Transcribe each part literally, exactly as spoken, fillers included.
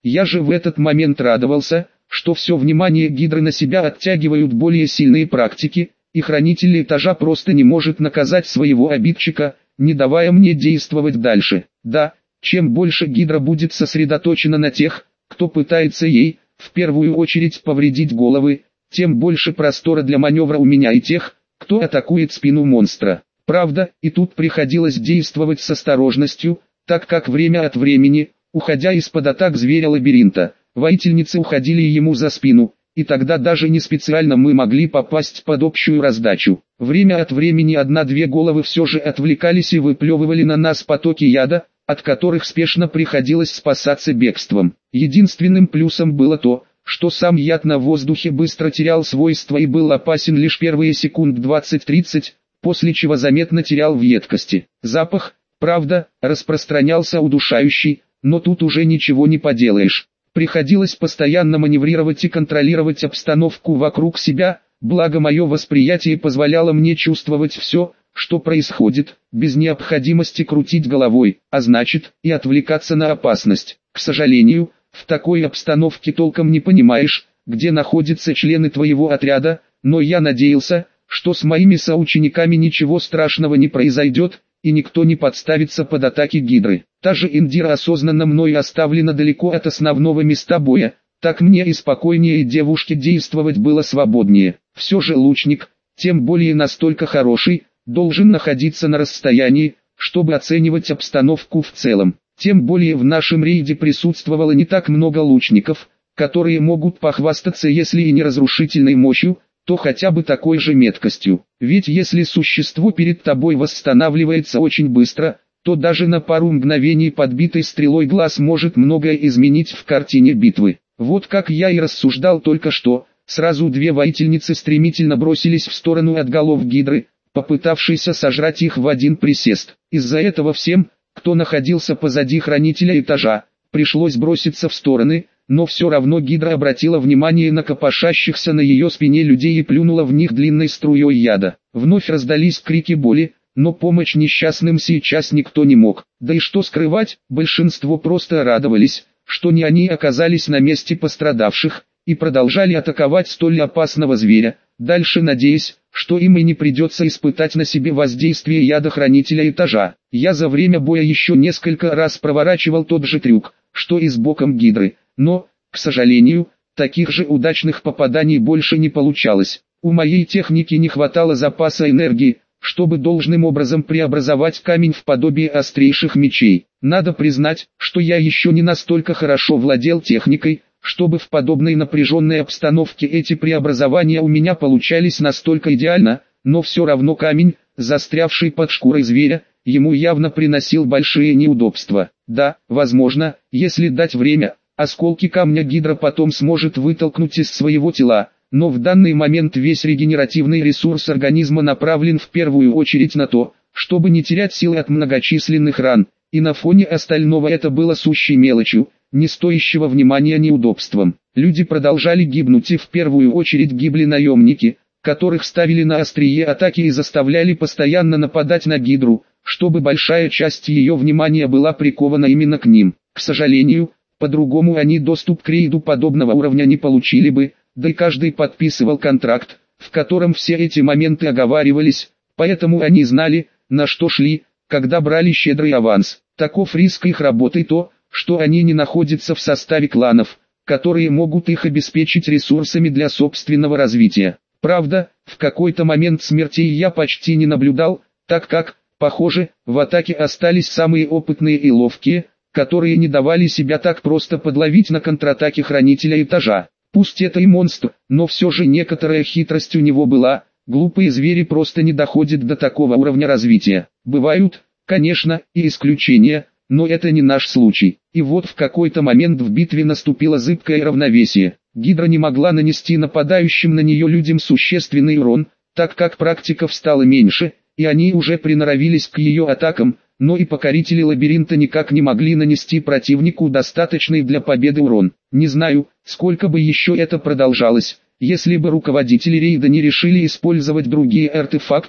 Я же в этот момент радовался, что все внимание гидры на себя оттягивают более сильные практики, и хранитель этажа просто не может наказать своего обидчика, не давая мне действовать дальше. Да, чем больше гидра будет сосредоточена на тех, кто пытается ей, в первую очередь, повредить головы, тем больше простора для маневра у меня и тех, кто атакует спину монстра. Правда, и тут приходилось действовать с осторожностью, так как время от времени, уходя из-под атак зверя-лабиринта, воительницы уходили ему за спину, и тогда даже не специально мы могли попасть под общую раздачу. Время от времени одна-две головы все же отвлекались и выплевывали на нас потоки яда, от которых спешно приходилось спасаться бегством. Единственным плюсом было то, что сам яд на воздухе быстро терял свойства и был опасен лишь первые секунд двадцать-тридцать, после чего заметно терял в едкости. Запах, правда, распространялся удушающий, но тут уже ничего не поделаешь. Приходилось постоянно маневрировать и контролировать обстановку вокруг себя, благо мое восприятие позволяло мне чувствовать все, что происходит, без необходимости крутить головой, а значит, и отвлекаться на опасность. К сожалению, в такой обстановке толком не понимаешь, где находятся члены твоего отряда, но я надеялся, что с моими соучениками ничего страшного не произойдет, и никто не подставится под атаки гидры. Та же Индира осознанно мной оставлена далеко от основного места боя, так мне и спокойнее, и девушке действовать было свободнее. Все же лучник, тем более настолько хороший, должен находиться на расстоянии, чтобы оценивать обстановку в целом. Тем более в нашем рейде присутствовало не так много лучников, которые могут похвастаться если и не разрушительной мощью, то хотя бы такой же меткостью. Ведь если существо перед тобой восстанавливается очень быстро, то даже на пару мгновений подбитой стрелой глаз может многое изменить в картине битвы. Вот как я и рассуждал только что, сразу две воительницы стремительно бросились в сторону от голов гидры, попытавшейся сожрать их в один присест. Из-за этого всем, кто находился позади хранителя этажа, пришлось броситься в стороны, но все равно гидра обратила внимание на копошащихся на ее спине людей и плюнула в них длинной струей яда. Вновь раздались крики боли, но помочь несчастным сейчас никто не мог. Да и что скрывать, большинство просто радовались, что не они оказались на месте пострадавших, и продолжали атаковать столь опасного зверя, дальше надеясь, что им и не придется испытать на себе воздействие яда хранителя этажа. Я за время боя еще несколько раз проворачивал тот же трюк, что и с боком гидры, но, к сожалению, таких же удачных попаданий больше не получалось. У моей техники не хватало запаса энергии, чтобы должным образом преобразовать камень в подобие острейших мечей. Надо признать, что я еще не настолько хорошо владел техникой, чтобы в подобной напряженной обстановке эти преобразования у меня получались настолько идеально, но все равно камень, застрявший под шкурой зверя, ему явно приносил большие неудобства. Да, возможно, если дать время, осколки камня гидра потом сможет вытолкнуть из своего тела, но в данный момент весь регенеративный ресурс организма направлен в первую очередь на то, чтобы не терять силы от многочисленных ран, и на фоне остального это было сущей мелочью, не стоящего внимания неудобством. Люди продолжали гибнуть и в первую очередь гибли наемники, которых ставили на острие атаки и заставляли постоянно нападать на гидру, чтобы большая часть ее внимания была прикована именно к ним. К сожалению, по-другому они доступ к рейду подобного уровня не получили бы, да и каждый подписывал контракт, в котором все эти моменты оговаривались, поэтому они знали, на что шли, когда брали щедрый аванс. Таков риск их работы то, что они не находятся в составе кланов, которые могут их обеспечить ресурсами для собственного развития. Правда, в какой-то момент смертей я почти не наблюдал, так как, похоже, в атаке остались самые опытные и ловкие, которые не давали себя так просто подловить на контратаке хранителя этажа. Пусть это и монстр, но все же некоторая хитрость у него была, глупые звери просто не доходят до такого уровня развития. Бывают, конечно, и исключения, но это не наш случай. И вот в какой-то момент в битве наступило зыбкое равновесие. Гидра не могла нанести нападающим на нее людям существенный урон, так как практиков стало меньше, и они уже приноровились к ее атакам, но и покорители лабиринта никак не могли нанести противнику достаточный для победы урон. Не знаю, сколько бы еще это продолжалось, если бы руководители рейда не решили использовать другие артефакты,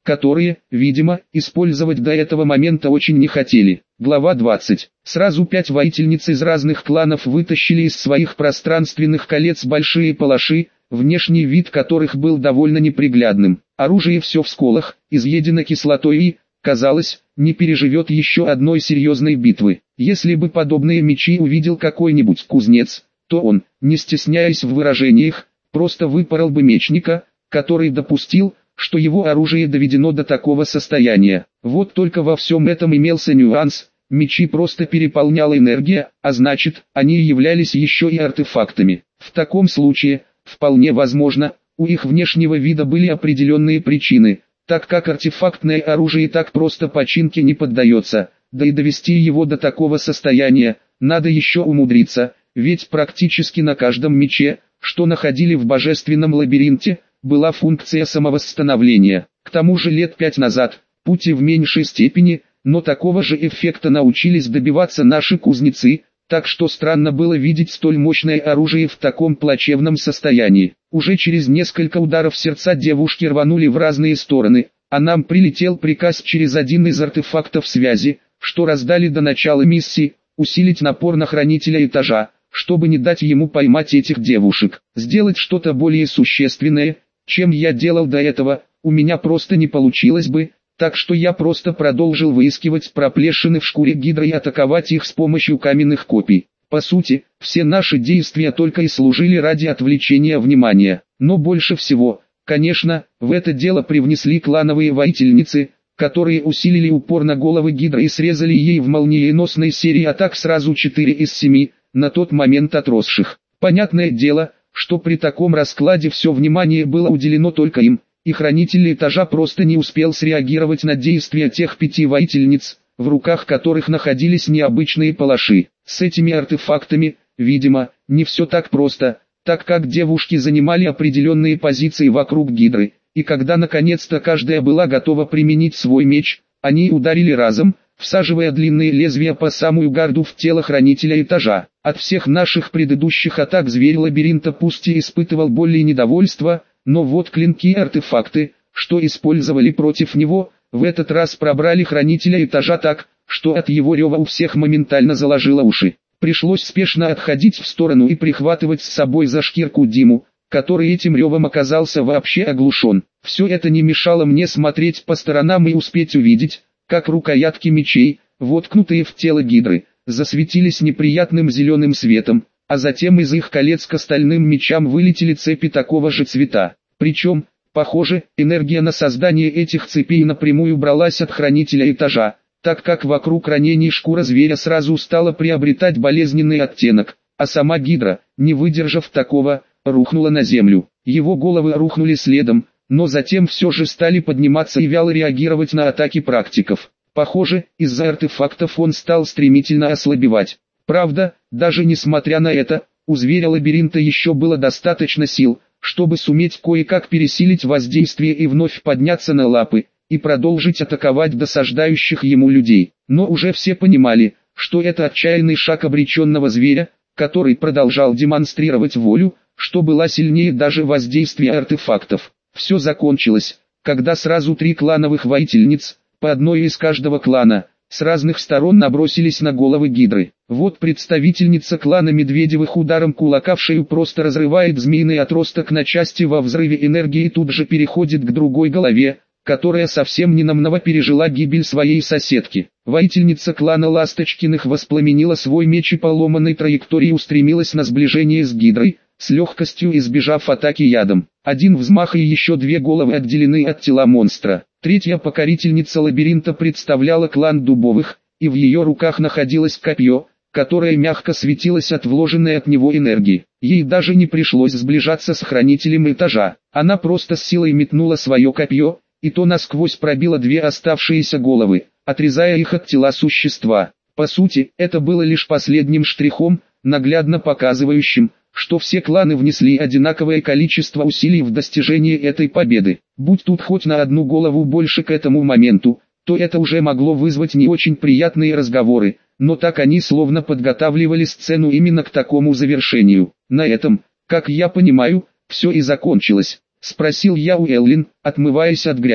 которые, видимо, использовать до этого момента очень не хотели. Глава двадцать. Сразу пять воительниц из разных кланов вытащили из своих пространственных колец большие палаши, внешний вид которых был довольно неприглядным. Оружие все в сколах, изъедено кислотой и, казалось, не переживет еще одной серьезной битвы. Если бы подобные мечи увидел какой-нибудь кузнец, то он, не стесняясь в выражениях, просто выпорол бы мечника, который допустил, что его оружие доведено до такого состояния. Вот только во всем этом имелся нюанс: мечи просто переполняла энергия, а значит, они являлись еще и артефактами. В таком случае, вполне возможно, у их внешнего вида были определенные причины, так как артефактное оружие так просто починке не поддается, да и довести его до такого состояния, надо еще умудриться, ведь практически на каждом мече, что находили в божественном лабиринте, была функция самовосстановления. К тому же лет пять назад, пусть и в меньшей степени, но такого же эффекта научились добиваться наши кузнецы, так что странно было видеть столь мощное оружие в таком плачевном состоянии. Уже через несколько ударов сердца девушки рванули в разные стороны, а нам прилетел приказ через один из артефактов связи, что раздали до начала миссии, усилить напор на хранителя этажа, чтобы не дать ему поймать этих девушек. Сделать что-то более существенное, чем я делал до этого, у меня просто не получилось бы, так что я просто продолжил выискивать проплешины в шкуре гидры и атаковать их с помощью каменных копий. По сути, все наши действия только и служили ради отвлечения внимания. Но больше всего, конечно, в это дело привнесли клановые воительницы, которые усилили упор на головы гидры и срезали ей в молниеносной серии атак сразу четыре из семи, на тот момент отросших. Понятное дело, что при таком раскладе все внимание было уделено только им, и хранитель этажа просто не успел среагировать на действия тех пяти воительниц, в руках которых находились необычные палаши. С этими артефактами, видимо, не все так просто, так как девушки занимали определенные позиции вокруг гидры, и когда наконец-то каждая была готова применить свой меч, они ударили разом, всаживая длинные лезвия по самую гарду в тело хранителя этажа. От всех наших предыдущих атак зверь лабиринта пусть и испытывал боль и недовольство, но вот клинки и артефакты, что использовали против него, в этот раз пробрали хранителя этажа так, что от его рева у всех моментально заложило уши. Пришлось спешно отходить в сторону и прихватывать с собой за шкирку Диму, который этим ревом оказался вообще оглушен. Все это не мешало мне смотреть по сторонам и успеть увидеть, как рукоятки мечей, воткнутые в тело гидры, засветились неприятным зеленым светом, а затем из их колец к остальным мечам вылетели цепи такого же цвета. Причем, похоже, энергия на создание этих цепей напрямую бралась от хранителя этажа, так как вокруг ранений шкура зверя сразу стала приобретать болезненный оттенок, а сама гидра, не выдержав такого, рухнула на землю. Его головы рухнули следом, но затем все же стали подниматься и вяло реагировать на атаки практиков. Похоже, из-за артефактов он стал стремительно ослабевать. Правда, даже несмотря на это, у зверя лабиринта еще было достаточно сил, чтобы суметь кое-как пересилить воздействие и вновь подняться на лапы, и продолжить атаковать досаждающих ему людей. Но уже все понимали, что это отчаянный шаг обреченного зверя, который продолжал демонстрировать волю, что была сильнее даже воздействия артефактов. Все закончилось, когда сразу три клановых воительниц, по одной из каждого клана, с разных сторон набросились на головы гидры. Вот представительница клана Медведевых ударом кулака в шею просто разрывает змеиный отросток на части во взрыве энергии и тут же переходит к другой голове, которая совсем ненамного пережила гибель своей соседки. Воительница клана Ласточкиных воспламенила свой меч и по ломаной траектории устремилась на сближение с гидрой, с легкостью избежав атаки ядом. Один взмах и еще две головы отделены от тела монстра. Третья покорительница лабиринта представляла клан Дубовых, и в ее руках находилось копье, которое мягко светилось от вложенной от него энергии. Ей даже не пришлось сближаться с хранителем этажа. Она просто с силой метнула свое копье, и то насквозь пробила две оставшиеся головы, отрезая их от тела существа. По сути, это было лишь последним штрихом, наглядно показывающим, что все кланы внесли одинаковое количество усилий в достижение этой победы. Будь тут хоть на одну голову больше к этому моменту, то это уже могло вызвать не очень приятные разговоры, но так они словно подготавливали сцену именно к такому завершению. На этом, как я понимаю, все и закончилось, спросил я у Эллин, отмываясь от грязи.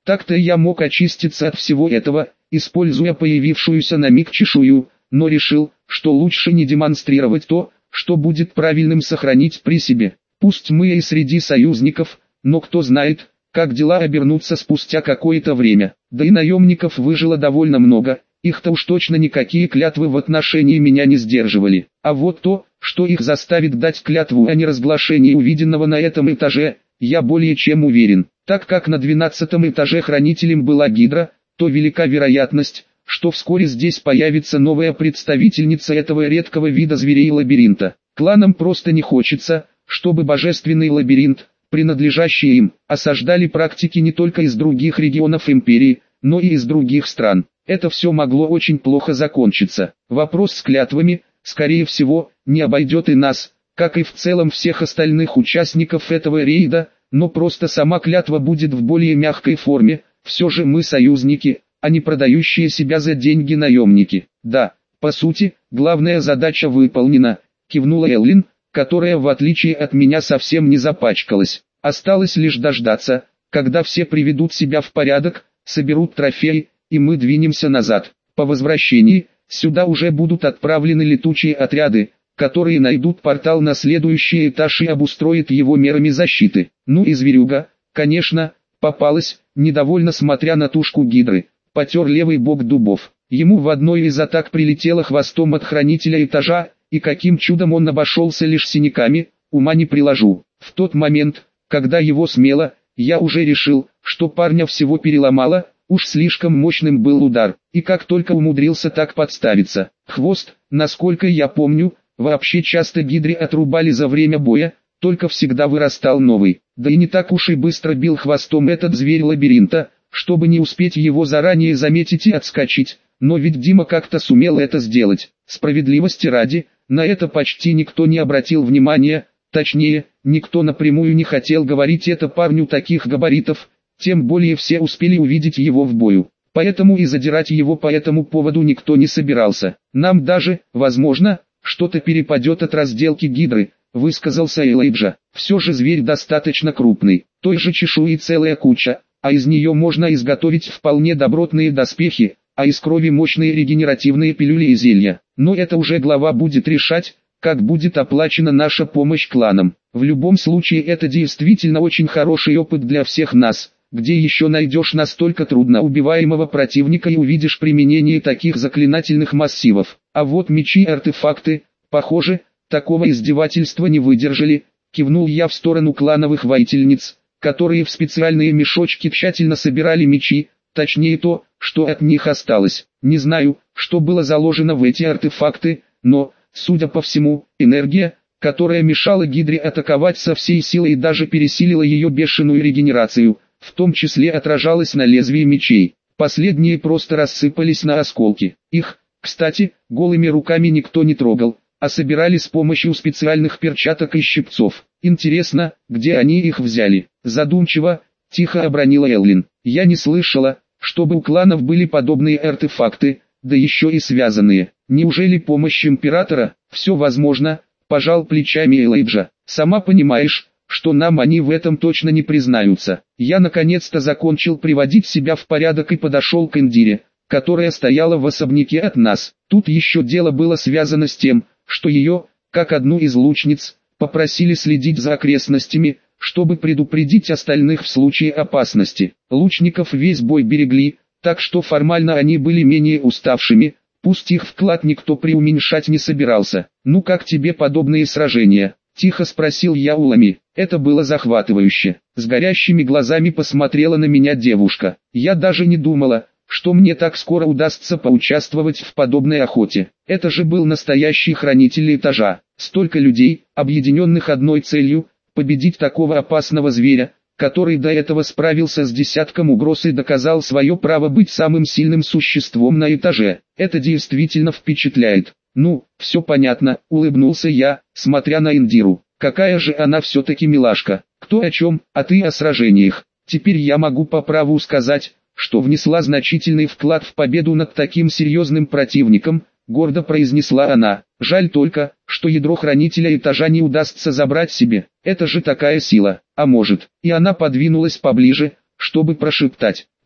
Так-то я мог очиститься от всего этого, используя появившуюся на миг чешую, но решил, что лучше не демонстрировать то, что будет правильным сохранить при себе. Пусть мы и среди союзников, но кто знает, как дела обернутся спустя какое-то время. Да и наемников выжило довольно много, их-то уж точно никакие клятвы в отношении меня не сдерживали. А вот то, что их заставит дать клятву о неразглашении увиденного на этом этаже, я более чем уверен. Так как на двенадцатом этаже хранителем была Гидра, то велика вероятность, что вскоре здесь появится новая представительница этого редкого вида зверей лабиринта. Кланам просто не хочется, чтобы божественный лабиринт, принадлежащий им, осаждали практики не только из других регионов империи, но и из других стран. Это все могло очень плохо закончиться. Вопрос с клятвами, скорее всего, не обойдет и нас, как и в целом всех остальных участников этого рейда, но просто сама клятва будет в более мягкой форме. Все же мы союзники, а не продающие себя за деньги наемники. Да, по сути, главная задача выполнена, кивнула Эллин, которая в отличие от меня совсем не запачкалась. Осталось лишь дождаться, когда все приведут себя в порядок, соберут трофеи, и мы двинемся назад. По возвращении, сюда уже будут отправлены летучие отряды, которые найдут портал на следующий этаж и обустроят его мерами защиты. Ну и зверюга, конечно, попалась, недовольно смотря на тушку гидры, потер левый бок Дубов. Ему в одной из атак прилетело хвостом от хранителя этажа, и каким чудом он обошелся лишь синяками, ума не приложу. В тот момент, когда его смело, я уже решил, что парня всего переломало, уж слишком мощным был удар, и как только умудрился так подставиться. Хвост, насколько я помню, вообще часто гидре отрубали за время боя, только всегда вырастал новый. Да и не так уж и быстро бил хвостом этот зверь лабиринта, чтобы не успеть его заранее заметить и отскочить. Но ведь Дима как-то сумел это сделать. Справедливости ради, на это почти никто не обратил внимания, точнее, никто напрямую не хотел говорить это парню таких габаритов, тем более все успели увидеть его в бою. Поэтому и задирать его по этому поводу никто не собирался. Нам даже, возможно, что-то перепадет от разделки гидры, высказался Элайджа. Все же зверь достаточно крупный, той же чешуи целая куча, а из нее можно изготовить вполне добротные доспехи, а из крови мощные регенеративные пилюли и зелья. Но это уже глава будет решать, как будет оплачена наша помощь кланам. В любом случае это действительно очень хороший опыт для всех нас, где еще найдешь настолько трудно убиваемого противника и увидишь применение таких заклинательных массивов. А вот мечи и артефакты, похоже, такого издевательства не выдержали, кивнул я в сторону клановых воительниц, которые в специальные мешочки тщательно собирали мечи, точнее то, что от них осталось. Не знаю, что было заложено в эти артефакты, но, судя по всему, энергия, которая мешала гидре атаковать со всей силой и даже пересилила ее бешеную регенерацию, в том числе отражалась на лезвии мечей. Последние просто рассыпались на осколки. Их, кстати, голыми руками никто не трогал, а собирали с помощью специальных перчаток и щипцов. Интересно, где они их взяли? Задумчиво, тихо обронила Эллин. Я не слышала, чтобы у кланов были подобные артефакты, да еще и связанные. Неужели помощь императора? Все возможно, пожал плечами Элайджа. Сама понимаешь, что нам они в этом точно не признаются. Я наконец-то закончил приводить себя в порядок и подошел к Индире, которая стояла в особняке от нас. Тут еще дело было связано с тем, что ее, как одну из лучниц, попросили следить за окрестностями, чтобы предупредить остальных в случае опасности. Лучников весь бой берегли, так что формально они были менее уставшими, пусть их вклад никто преуменьшать не собирался. «Ну как тебе подобные сражения?» – тихо спросил я у Лами. Это было захватывающе. С горящими глазами посмотрела на меня девушка. Я даже не думала, что мне так скоро удастся поучаствовать в подобной охоте. Это же был настоящий хранитель этажа. Столько людей, объединенных одной целью – победить такого опасного зверя, который до этого справился с десятком угроз и доказал свое право быть самым сильным существом на этаже. Это действительно впечатляет. Ну, все понятно, улыбнулся я, смотря на Индиру. Какая же она все-таки милашка. Кто о чем, а ты о сражениях. Теперь я могу по праву сказать, что внесла значительный вклад в победу над таким серьезным противником, гордо произнесла она. Жаль только, что ядро хранителя этажа не удастся забрать себе. Это же такая сила. А может, и она подвинулась поближе, чтобы прошептать.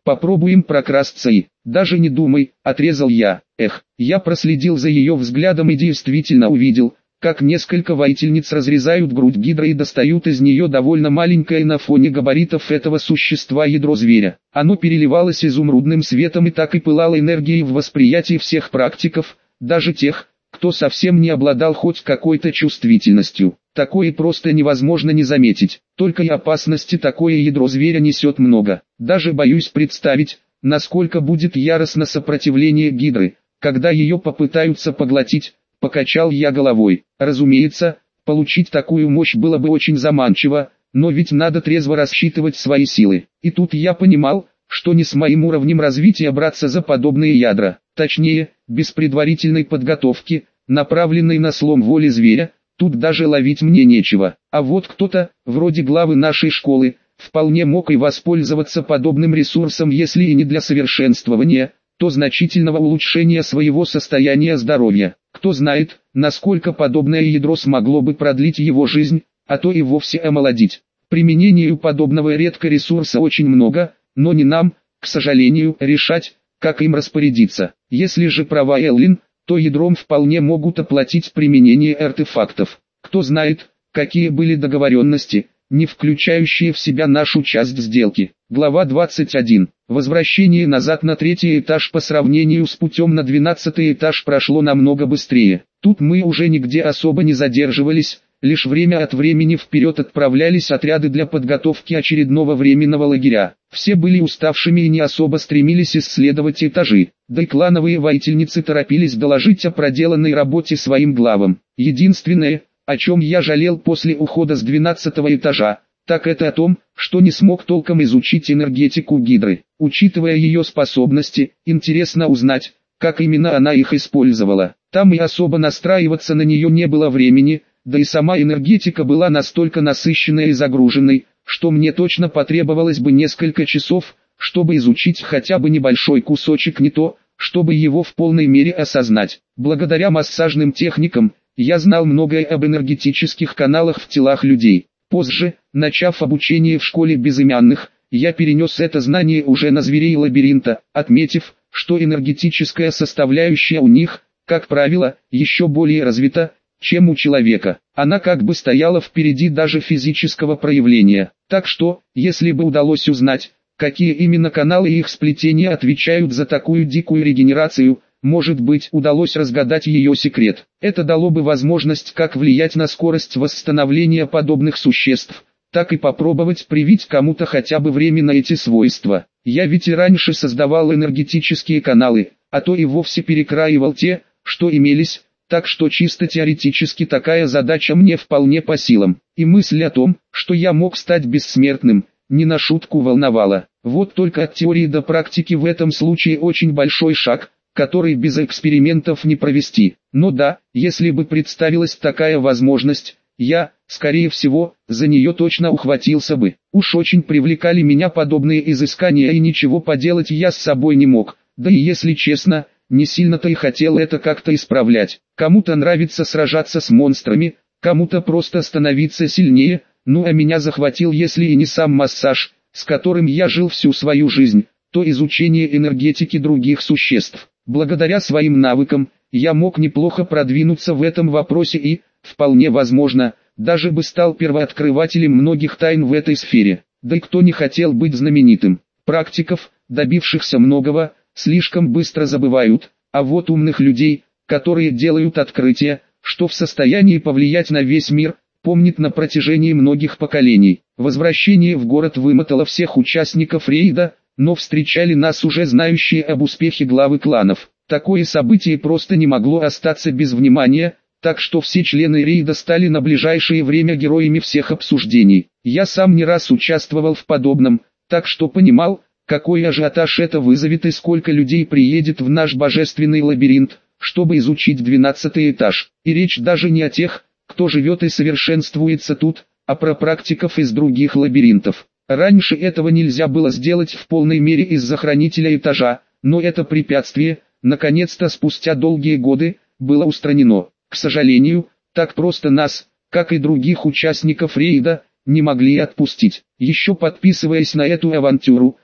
Попробуем прокрасться и... Даже не думай, отрезал я. Эх, я проследил за ее взглядом и действительно увидел, как несколько воительниц разрезают грудь гидры и достают из нее довольно маленькое на фоне габаритов этого существа ядро зверя. Оно переливалось изумрудным светом и так и пылало энергией в восприятии всех практиков, даже тех, кто совсем не обладал хоть какой-то чувствительностью. Такое просто невозможно не заметить. Только и опасности такое ядро зверя несет много. Даже боюсь представить, насколько будет яростно сопротивление гидры, когда ее попытаются поглотить. Покачал я головой. Разумеется, получить такую мощь было бы очень заманчиво, но ведь надо трезво рассчитывать свои силы. И тут я понимал, что не с моим уровнем развития браться за подобные ядра. Точнее, без предварительной подготовки, направленной на слом воли зверя, тут даже ловить мне нечего. А вот кто-то, вроде главы нашей школы, вполне мог и воспользоваться подобным ресурсом, если и не для совершенствования, то значительного улучшения своего состояния здоровья. Кто знает, насколько подобное ядро смогло бы продлить его жизнь, а то и вовсе омолодить. Применению подобного редко ресурса очень много, но не нам, к сожалению, решать, как им распорядиться. Если же права Эллин, то ядром вполне могут оплатить применение артефактов. Кто знает, какие были договоренности, не включающие в себя нашу часть сделки. Глава двадцать один. Возвращение назад на третий этаж по сравнению с путем на двенадцатый этаж прошло намного быстрее. Тут мы уже нигде особо не задерживались, лишь время от времени вперед отправлялись отряды для подготовки очередного временного лагеря. Все были уставшими и не особо стремились исследовать этажи, да и клановые воительницы торопились доложить о проделанной работе своим главам. Единственное, о чем я жалел после ухода с двенадцатого этажа, так это о том, что не смог толком изучить энергетику гидры. Учитывая ее способности, интересно узнать, как именно она их использовала. Там и особо настраиваться на нее не было времени, да и сама энергетика была настолько насыщенной и загруженной, что мне точно потребовалось бы несколько часов, чтобы изучить хотя бы небольшой кусочек, не то, чтобы его в полной мере осознать. Благодаря массажным техникам, я знал многое об энергетических каналах в телах людей. Позже, начав обучение в школе безымянных, я перенес это знание уже на зверей лабиринта, отметив, что энергетическая составляющая у них, как правило, еще более развита, чем у человека. Она как бы стояла впереди даже физического проявления. Так что, если бы удалось узнать, какие именно каналы и их сплетения отвечают за такую дикую регенерацию, может быть, удалось разгадать ее секрет. Это дало бы возможность как влиять на скорость восстановления подобных существ, так и попробовать привить кому-то хотя бы временно эти свойства. Я ведь и раньше создавал энергетические каналы, а то и вовсе перекраивал те, что имелись, так что чисто теоретически такая задача мне вполне по силам. И мысль о том, что я мог стать бессмертным, не на шутку волновала. Вот только от теории до практики в этом случае очень большой шаг, который без экспериментов не провести. Но да, если бы представилась такая возможность, я, скорее всего, за нее точно ухватился бы. Уж очень привлекали меня подобные изыскания, и ничего поделать я с собой не мог. Да и если честно, не сильно-то и хотел это как-то исправлять. Кому-то нравится сражаться с монстрами, кому-то просто становиться сильнее, ну а меня захватил, если и не сам массаж, с которым я жил всю свою жизнь, то изучение энергетики других существ. Благодаря своим навыкам, я мог неплохо продвинуться в этом вопросе и, вполне возможно, даже бы стал первооткрывателем многих тайн в этой сфере. Да и кто не хотел быть знаменитым? Практиков, добившихся многого, слишком быстро забывают, а вот умных людей, которые делают открытия, что в состоянии повлиять на весь мир, помнят на протяжении многих поколений. Возвращение в город вымотало всех участников рейда, но встречали нас уже знающие об успехе главы кланов. Такое событие просто не могло остаться без внимания, так что все члены рейда стали на ближайшее время героями всех обсуждений. Я сам не раз участвовал в подобном, так что понимал, какой ажиотаж это вызовет и сколько людей приедет в наш божественный лабиринт, чтобы изучить двенадцатый этаж. И речь даже не о тех, кто живет и совершенствуется тут, а про практиков из других лабиринтов. Раньше этого нельзя было сделать в полной мере из-за хранителя этажа, но это препятствие, наконец-то спустя долгие годы, было устранено. К сожалению, так просто нас, как и других участников рейда, не могли отпустить. Еще подписываясь на эту авантюру,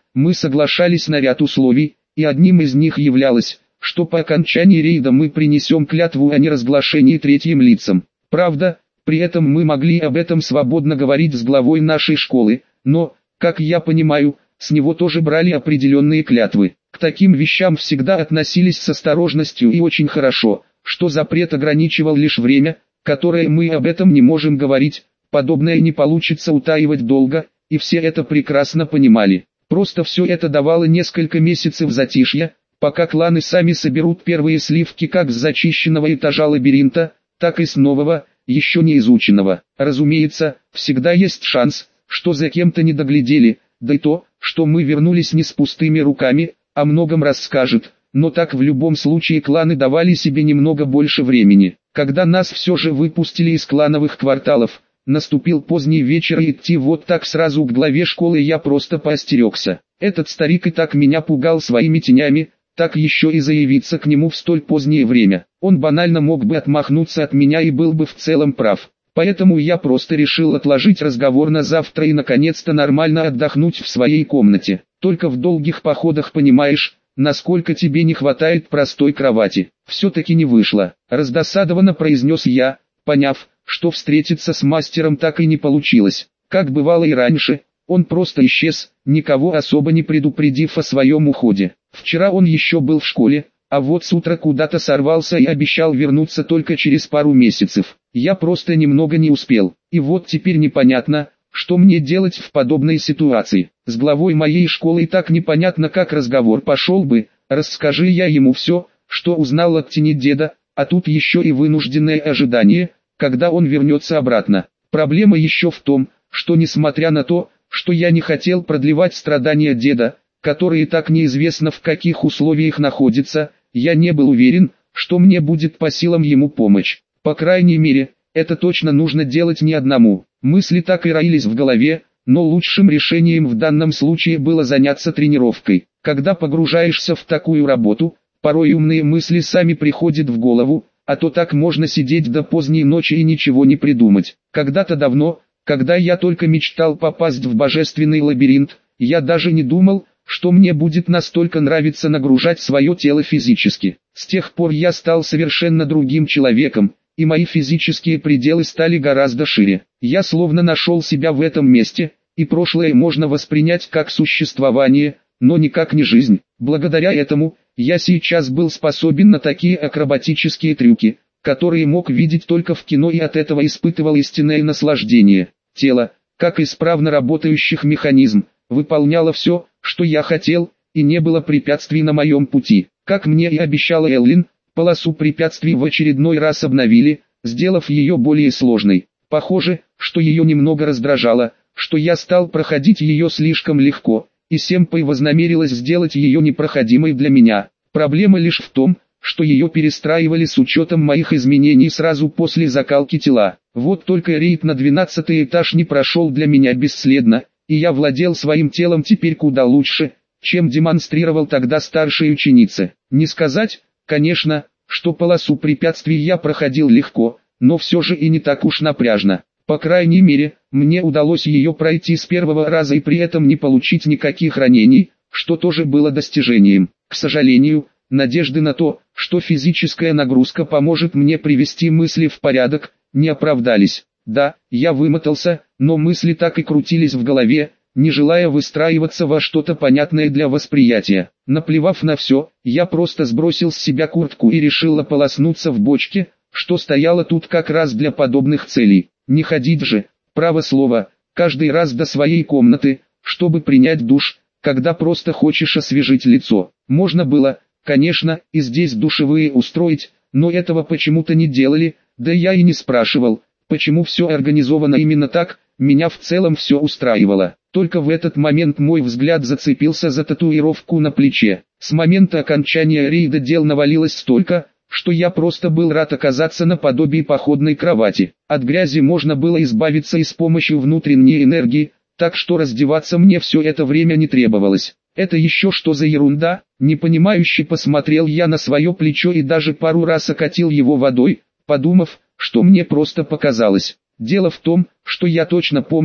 мы соглашались на ряд условий, и одним из них являлось, что по окончании рейда мы принесем клятву о неразглашении третьим лицам. Правда, при этом мы могли об этом свободно говорить с главой нашей школы, но, как я понимаю, с него тоже брали определенные клятвы. К таким вещам всегда относились с осторожностью и очень хорошо, что запрет ограничивал лишь время, которое мы об этом не можем говорить, подобное не получится утаивать долго, и все это прекрасно понимали. Просто все это давало несколько месяцев затишья, пока кланы сами соберут первые сливки как с зачищенного этажа лабиринта, так и с нового, еще не изученного. Разумеется, всегда есть шанс, что за кем-то не доглядели, да и то, что мы вернулись не с пустыми руками, о многом расскажет, но так в любом случае кланы давали себе немного больше времени. Когда нас все же выпустили из клановых кварталов, наступил поздний вечер, и идти вот так сразу к главе школы я просто поостерегся. Этот старик и так меня пугал своими тенями, так еще и заявиться к нему в столь позднее время. Он банально мог бы отмахнуться от меня и был бы в целом прав. Поэтому я просто решил отложить разговор на завтра и наконец-то нормально отдохнуть в своей комнате. Только в долгих походах понимаешь, насколько тебе не хватает простой кровати. Все-таки не вышло. Раздосадованно произнес я, поняв, что встретиться с мастером так и не получилось. Как бывало и раньше, он просто исчез, никого особо не предупредив о своем уходе. Вчера он еще был в школе, а вот с утра куда-то сорвался и обещал вернуться только через пару месяцев. Я просто немного не успел. И вот теперь непонятно, что мне делать в подобной ситуации. С главой моей школы и так непонятно, как разговор пошел бы, расскажи я ему все, что узнал от тени деда, а тут еще и вынужденное ожидание, когда он вернется обратно. Проблема еще в том, что несмотря на то, что я не хотел продлевать страдания деда, который и так неизвестно в каких условиях находится, я не был уверен, что мне будет по силам ему помочь. По крайней мере, это точно нужно делать не одному. Мысли так и роились в голове, но лучшим решением в данном случае было заняться тренировкой. Когда погружаешься в такую работу, порой умные мысли сами приходят в голову, а то так можно сидеть до поздней ночи и ничего не придумать. Когда-то давно, когда я только мечтал попасть в божественный лабиринт, я даже не думал, что мне будет настолько нравиться нагружать свое тело физически. С тех пор я стал совершенно другим человеком, и мои физические пределы стали гораздо шире. Я словно нашел себя в этом месте, и прошлое можно воспринять как существование, но никак не жизнь. Благодаря этому, я сейчас был способен на такие акробатические трюки, которые мог видеть только в кино, и от этого испытывал истинное наслаждение. Тело, как исправно работающий механизм, выполняло все, что я хотел, и не было препятствий на моем пути. Как мне и обещала Эллин, полосу препятствий в очередной раз обновили, сделав ее более сложной. Похоже, что ее немного раздражало, что я стал проходить ее слишком легко, и Сэмпэй вознамерилась сделать ее непроходимой для меня. Проблема лишь в том, что ее перестраивали с учетом моих изменений сразу после закалки тела. Вот только рейд на двенадцатый этаж не прошел для меня бесследно, и я владел своим телом теперь куда лучше, чем демонстрировал тогда старшей ученице. Не сказать, конечно, что полосу препятствий я проходил легко, но все же и не так уж напряжно. По крайней мере, мне удалось ее пройти с первого раза и при этом не получить никаких ранений, что тоже было достижением. К сожалению, надежды на то, что физическая нагрузка поможет мне привести мысли в порядок, не оправдались. Да, я вымотался, но мысли так и крутились в голове, не желая выстраиваться во что-то понятное для восприятия. Наплевав на все, я просто сбросил с себя куртку и решил ополоснуться в бочке, что стояла тут как раз для подобных целей. Не ходить же, право слово, каждый раз до своей комнаты, чтобы принять душ, когда просто хочешь освежить лицо. Можно было, конечно, и здесь душевые устроить, но этого почему-то не делали, да я и не спрашивал, почему все организовано именно так. Меня в целом все устраивало. Только в этот момент мой взгляд зацепился за татуировку на плече. С момента окончания рейда дел навалилось столько, что я просто был рад оказаться наподобие походной кровати. От грязи можно было избавиться и с помощью внутренней энергии, так что раздеваться мне все это время не требовалось. Это еще что за ерунда? Непонимающе посмотрел я на свое плечо и даже пару раз окатил его водой, подумав, что мне просто показалось. Дело в том, что я точно помнил,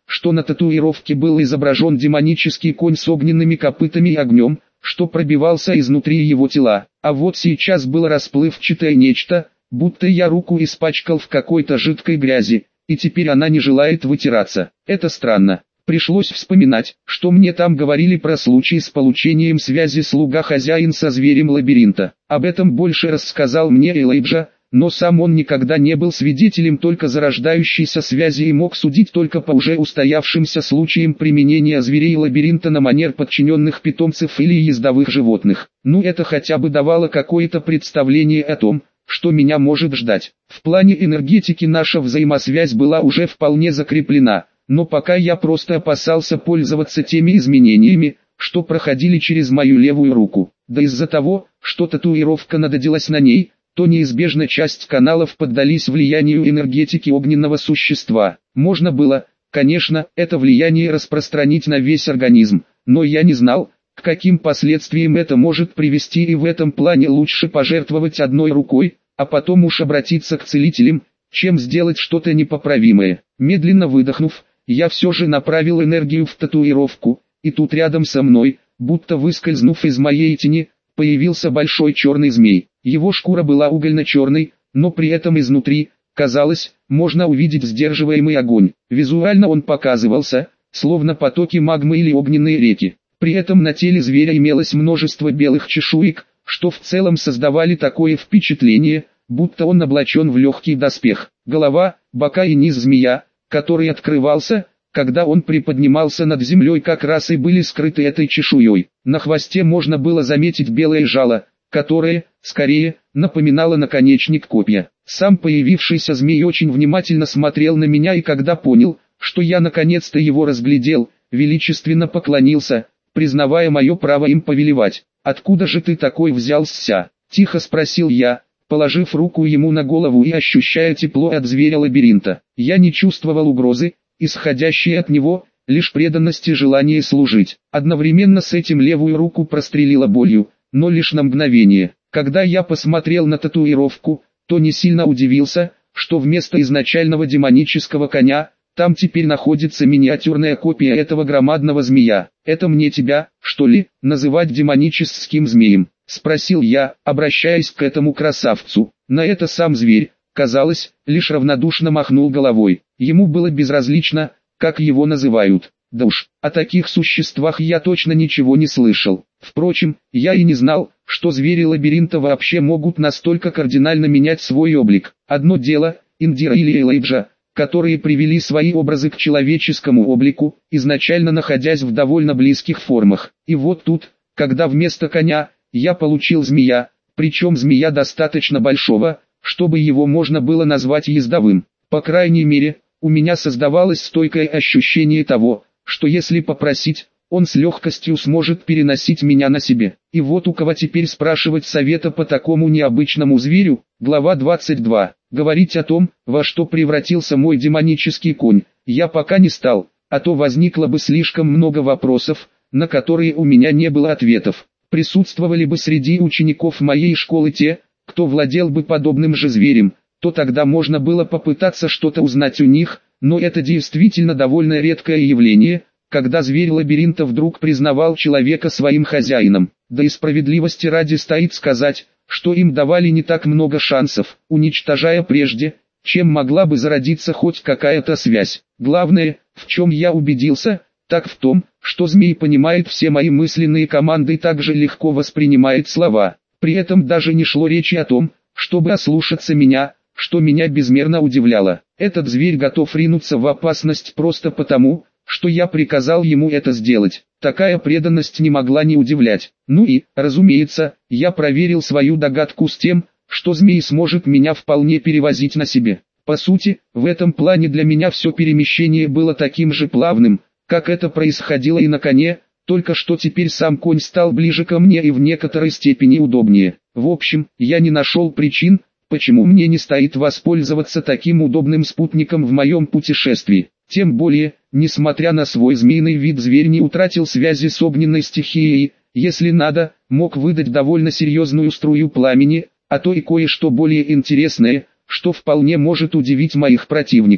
что на татуировке был изображен демонический конь с огненными копытами и огнем, что пробивался изнутри его тела. А вот сейчас было расплывчатое нечто, будто я руку испачкал в какой-то жидкой грязи, и теперь она не желает вытираться. Это странно. Пришлось вспоминать, что мне там говорили про случай с получением связи слуга-хозяин со зверем лабиринта. Об этом больше рассказал мне Элайджа, но сам он никогда не был свидетелем только зарождающейся связи и мог судить только по уже устоявшимся случаям применения зверей лабиринта на манер подчиненных питомцев или ездовых животных. Ну это хотя бы давало какое-то представление о том, что меня может ждать. В плане энергетики наша взаимосвязь была уже вполне закреплена, но пока я просто опасался пользоваться теми изменениями, что проходили через мою левую руку. Да из-за того, что татуировка надоделась на ней, то неизбежно часть каналов поддались влиянию энергетики огненного существа. Можно было, конечно, это влияние распространить на весь организм, но я не знал, к каким последствиям это может привести, и в этом плане лучше пожертвовать одной рукой, а потом уж обратиться к целителям, чем сделать что-то непоправимое. Медленно выдохнув, я все же направил энергию в татуировку, и тут рядом со мной, будто выскользнув из моей тени, появился большой черный змей. Его шкура была угольно-черной, но при этом изнутри, казалось, можно увидеть сдерживаемый огонь. Визуально он показывался, словно потоки магмы или огненные реки. При этом на теле зверя имелось множество белых чешуек, что в целом создавали такое впечатление, будто он облачен в легкий доспех. Голова, бока и низ змея, который открывался, когда он приподнимался над землей, как раз и были скрыты этой чешуей. На хвосте можно было заметить белое жало, которое, скорее, напоминало наконечник копья. Сам появившийся змей очень внимательно смотрел на меня, и когда понял, что я наконец-то его разглядел, величественно поклонился, признавая мое право им повелевать. «Откуда же ты такой взялся?» – тихо спросил я, положив руку ему на голову и ощущая тепло от зверя лабиринта. Я не чувствовал угрозы, исходящей от него, лишь преданность и желание служить. Одновременно с этим левую руку прострелила болью, но лишь на мгновение. Когда я посмотрел на татуировку, то не сильно удивился, что вместо изначального демонического коня, там теперь находится миниатюрная копия этого громадного змея. «Это мне тебя, что ли, называть демоническим змеем?» — спросил я, обращаясь к этому красавцу. На это сам зверь, казалось, лишь равнодушно махнул головой. Ему было безразлично, как его называют. Да уж, о таких существах я точно ничего не слышал. Впрочем, я и не знал, что звери лабиринта вообще могут настолько кардинально менять свой облик. Одно дело, Индира или Элайджа, которые привели свои образы к человеческому облику, изначально находясь в довольно близких формах. И вот тут, когда вместо коня, я получил змея, причем змея достаточно большого, чтобы его можно было назвать ездовым. По крайней мере, у меня создавалось стойкое ощущение того, что если попросить, он с легкостью сможет переносить меня на себе. И вот у кого теперь спрашивать совета по такому необычному зверю? Глава двадцать два. Говорить о том, во что превратился мой демонический конь, я пока не стал, а то возникло бы слишком много вопросов, на которые у меня не было ответов. Присутствовали бы среди учеников моей школы те, кто владел бы подобным же зверем, то тогда можно было попытаться что-то узнать у них, но это действительно довольно редкое явление, когда зверь лабиринта вдруг признавал человека своим хозяином. Да и справедливости ради стоит сказать, что им давали не так много шансов, уничтожая прежде, чем могла бы зародиться хоть какая-то связь. Главное, в чем я убедился, так в том, что змей понимает все мои мысленные команды и также легко воспринимает слова. При этом даже не шло речи о том, чтобы ослушаться меня, что меня безмерно удивляло. Этот зверь готов ринуться в опасность просто потому, что я приказал ему это сделать. Такая преданность не могла не удивлять. Ну и, разумеется, я проверил свою догадку с тем, что змей сможет меня вполне перевозить на себе. По сути, в этом плане для меня все перемещение было таким же плавным, как это происходило и на коне, только что теперь сам конь стал ближе ко мне и в некоторой степени удобнее. В общем, я не нашел причин, почему мне не стоит воспользоваться таким удобным спутником в моем путешествии. Тем более, несмотря на свой змеиный вид, зверь не утратил связи с огненной стихией, если надо, мог выдать довольно серьезную струю пламени, а то и кое-что более интересное, что вполне может удивить моих противников.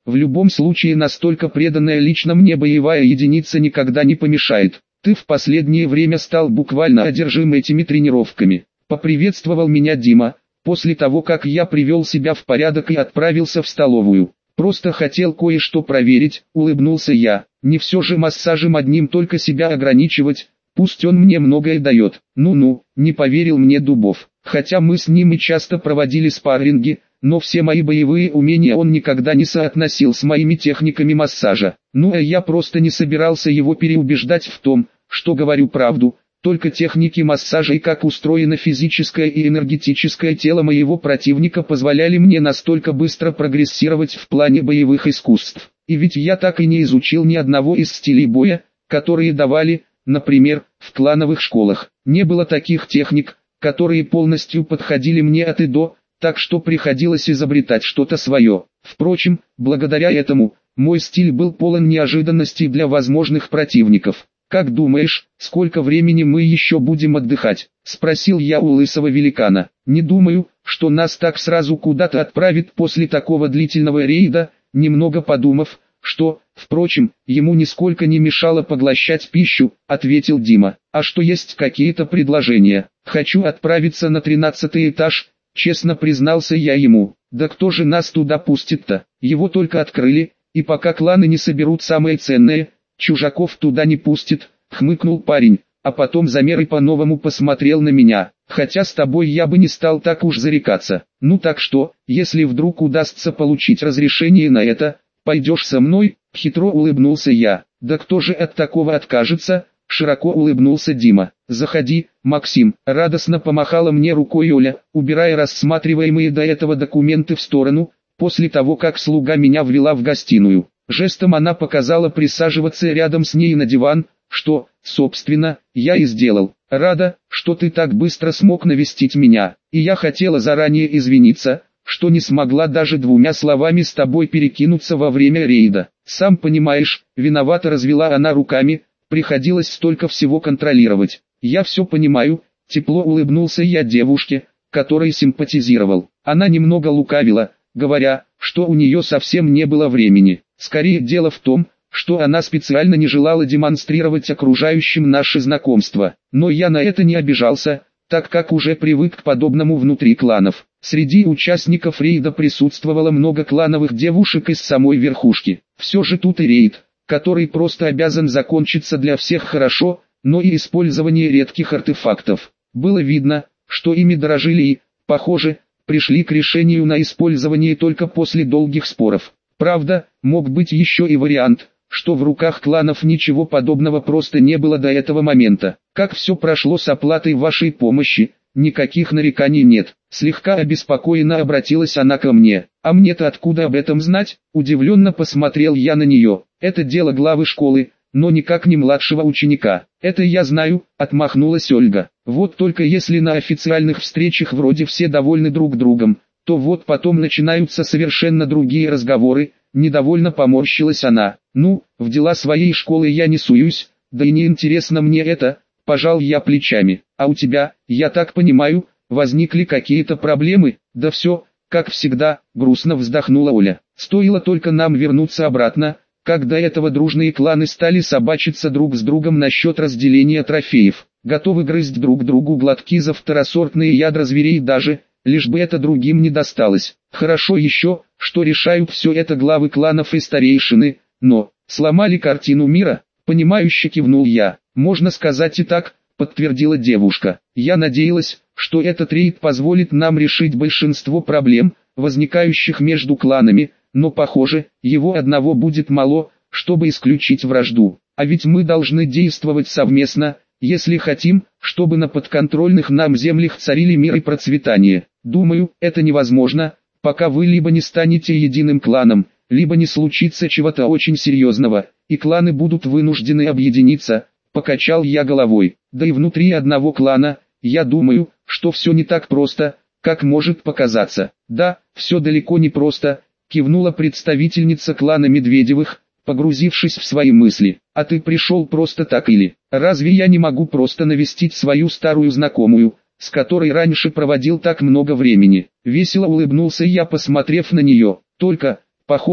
В любом случае настолько преданная лично мне боевая единица никогда не помешает. Ты в последнее время стал буквально одержим этими тренировками. Поприветствовал меня Дима, после того как я привел себя в порядок и отправился в столовую. Просто хотел кое-что проверить, улыбнулся я. Не все же массажем одним только себя ограничивать, пусть он мне многое дает. Ну-ну, не поверил мне Дубов. Хотя мы с ним и часто проводили спарринги, но все мои боевые умения он никогда не соотносил с моими техниками массажа. Ну а я просто не собирался его переубеждать в том, что говорю правду. Только техники массажа и как устроено физическое и энергетическое тело моего противника позволяли мне настолько быстро прогрессировать в плане боевых искусств. И ведь я так и не изучил ни одного из стилей боя, которые давали, например, в клановых школах. Не было таких техник, которые полностью подходили мне от и до, так что приходилось изобретать что-то свое. Впрочем, благодаря этому, мой стиль был полон неожиданностей для возможных противников. «Как думаешь, сколько времени мы еще будем отдыхать?» – спросил я у лысого великана. «Не думаю, что нас так сразу куда-то отправит после такого длительного рейда», немного подумав, что, впрочем, ему нисколько не мешало поглощать пищу, ответил Дима. «А что, есть какие-то предложения?» «Хочу отправиться на тринадцатый этаж», честно признался я ему. «Да кто же нас туда пустит-то? Его только открыли, и пока кланы не соберут самое ценное, чужаков туда не пустит», хмыкнул парень, а потом замер и по-новому посмотрел на меня. «Хотя с тобой я бы не стал так уж зарекаться. Ну так что, если вдруг удастся получить разрешение на это, пойдешь со мной?» Хитро улыбнулся я. «Да кто же от такого откажется?» Широко улыбнулся Дима. «Заходи, Максим», радостно помахала мне рукой Оля, убирая рассматриваемые до этого документы в сторону, после того как слуга меня ввела в гостиную. Жестом она показала присаживаться рядом с ней на диван, что, собственно, я и сделал. «Рада, что ты так быстро смог навестить меня, и я хотела заранее извиниться, что не смогла даже двумя словами с тобой перекинуться во время рейда. Сам понимаешь, виновато развела она руками, приходилось столько всего контролировать». «Я все понимаю», тепло улыбнулся я девушке, которой симпатизировал. Она немного лукавила, говоря, что у нее совсем не было времени. Скорее дело в том, что она специально не желала демонстрировать окружающим наше знакомство. Но я на это не обижался, так как уже привык к подобному внутри кланов. Среди участников рейда присутствовало много клановых девушек из самой верхушки. Все же тут и рейд, который просто обязан закончиться для всех хорошо, но и использование редких артефактов. Было видно, что ими дорожили и, похоже, пришли к решению на использование только после долгих споров. Правда, мог быть еще и вариант, что в руках кланов ничего подобного просто не было до этого момента. «Как все прошло с оплатой вашей помощи?» «Никаких нареканий нет», слегка обеспокоенно обратилась она ко мне. «А мне-то откуда об этом знать?» Удивленно посмотрел я на нее. «Это дело главы школы, но никак не младшего ученика». «Это я знаю», отмахнулась Ольга. «Вот только если на официальных встречах вроде все довольны друг другом, то вот потом начинаются совершенно другие разговоры», недовольно поморщилась она. «Ну, в дела своей школы я не суюсь, да и не интересно мне это», пожал я плечами. «А у тебя, я так понимаю, возникли какие-то проблемы?» «Да все, как всегда», грустно вздохнула Оля. «Стоило только нам вернуться обратно, как до этого дружные кланы стали собачиться друг с другом насчет разделения трофеев, готовы грызть друг другу глотки за второсортные ядра зверей даже, лишь бы это другим не досталось. Хорошо еще, что решают все это главы кланов и старейшины, но сломали картину мира», понимающе кивнул я. «Можно сказать и так», подтвердила девушка. «Я надеялась, что этот рейд позволит нам решить большинство проблем, возникающих между кланами, но похоже, его одного будет мало, чтобы исключить вражду. А ведь мы должны действовать совместно, если хотим, чтобы на подконтрольных нам землях царили мир и процветание. Думаю, это невозможно, пока вы либо не станете единым кланом, либо не случится чего-то очень серьезного, и кланы будут вынуждены объединиться», покачал я головой. «Да и внутри одного клана, я думаю, что все не так просто, как может показаться». «Да, все далеко не просто», кивнула представительница клана Медведевых, погрузившись в свои мысли. «А ты пришел просто так или? Разве я не могу просто навестить свою старую знакомую, с которой раньше проводил так много времени?» Весело улыбнулся я, посмотрев на нее. «Только, похоже,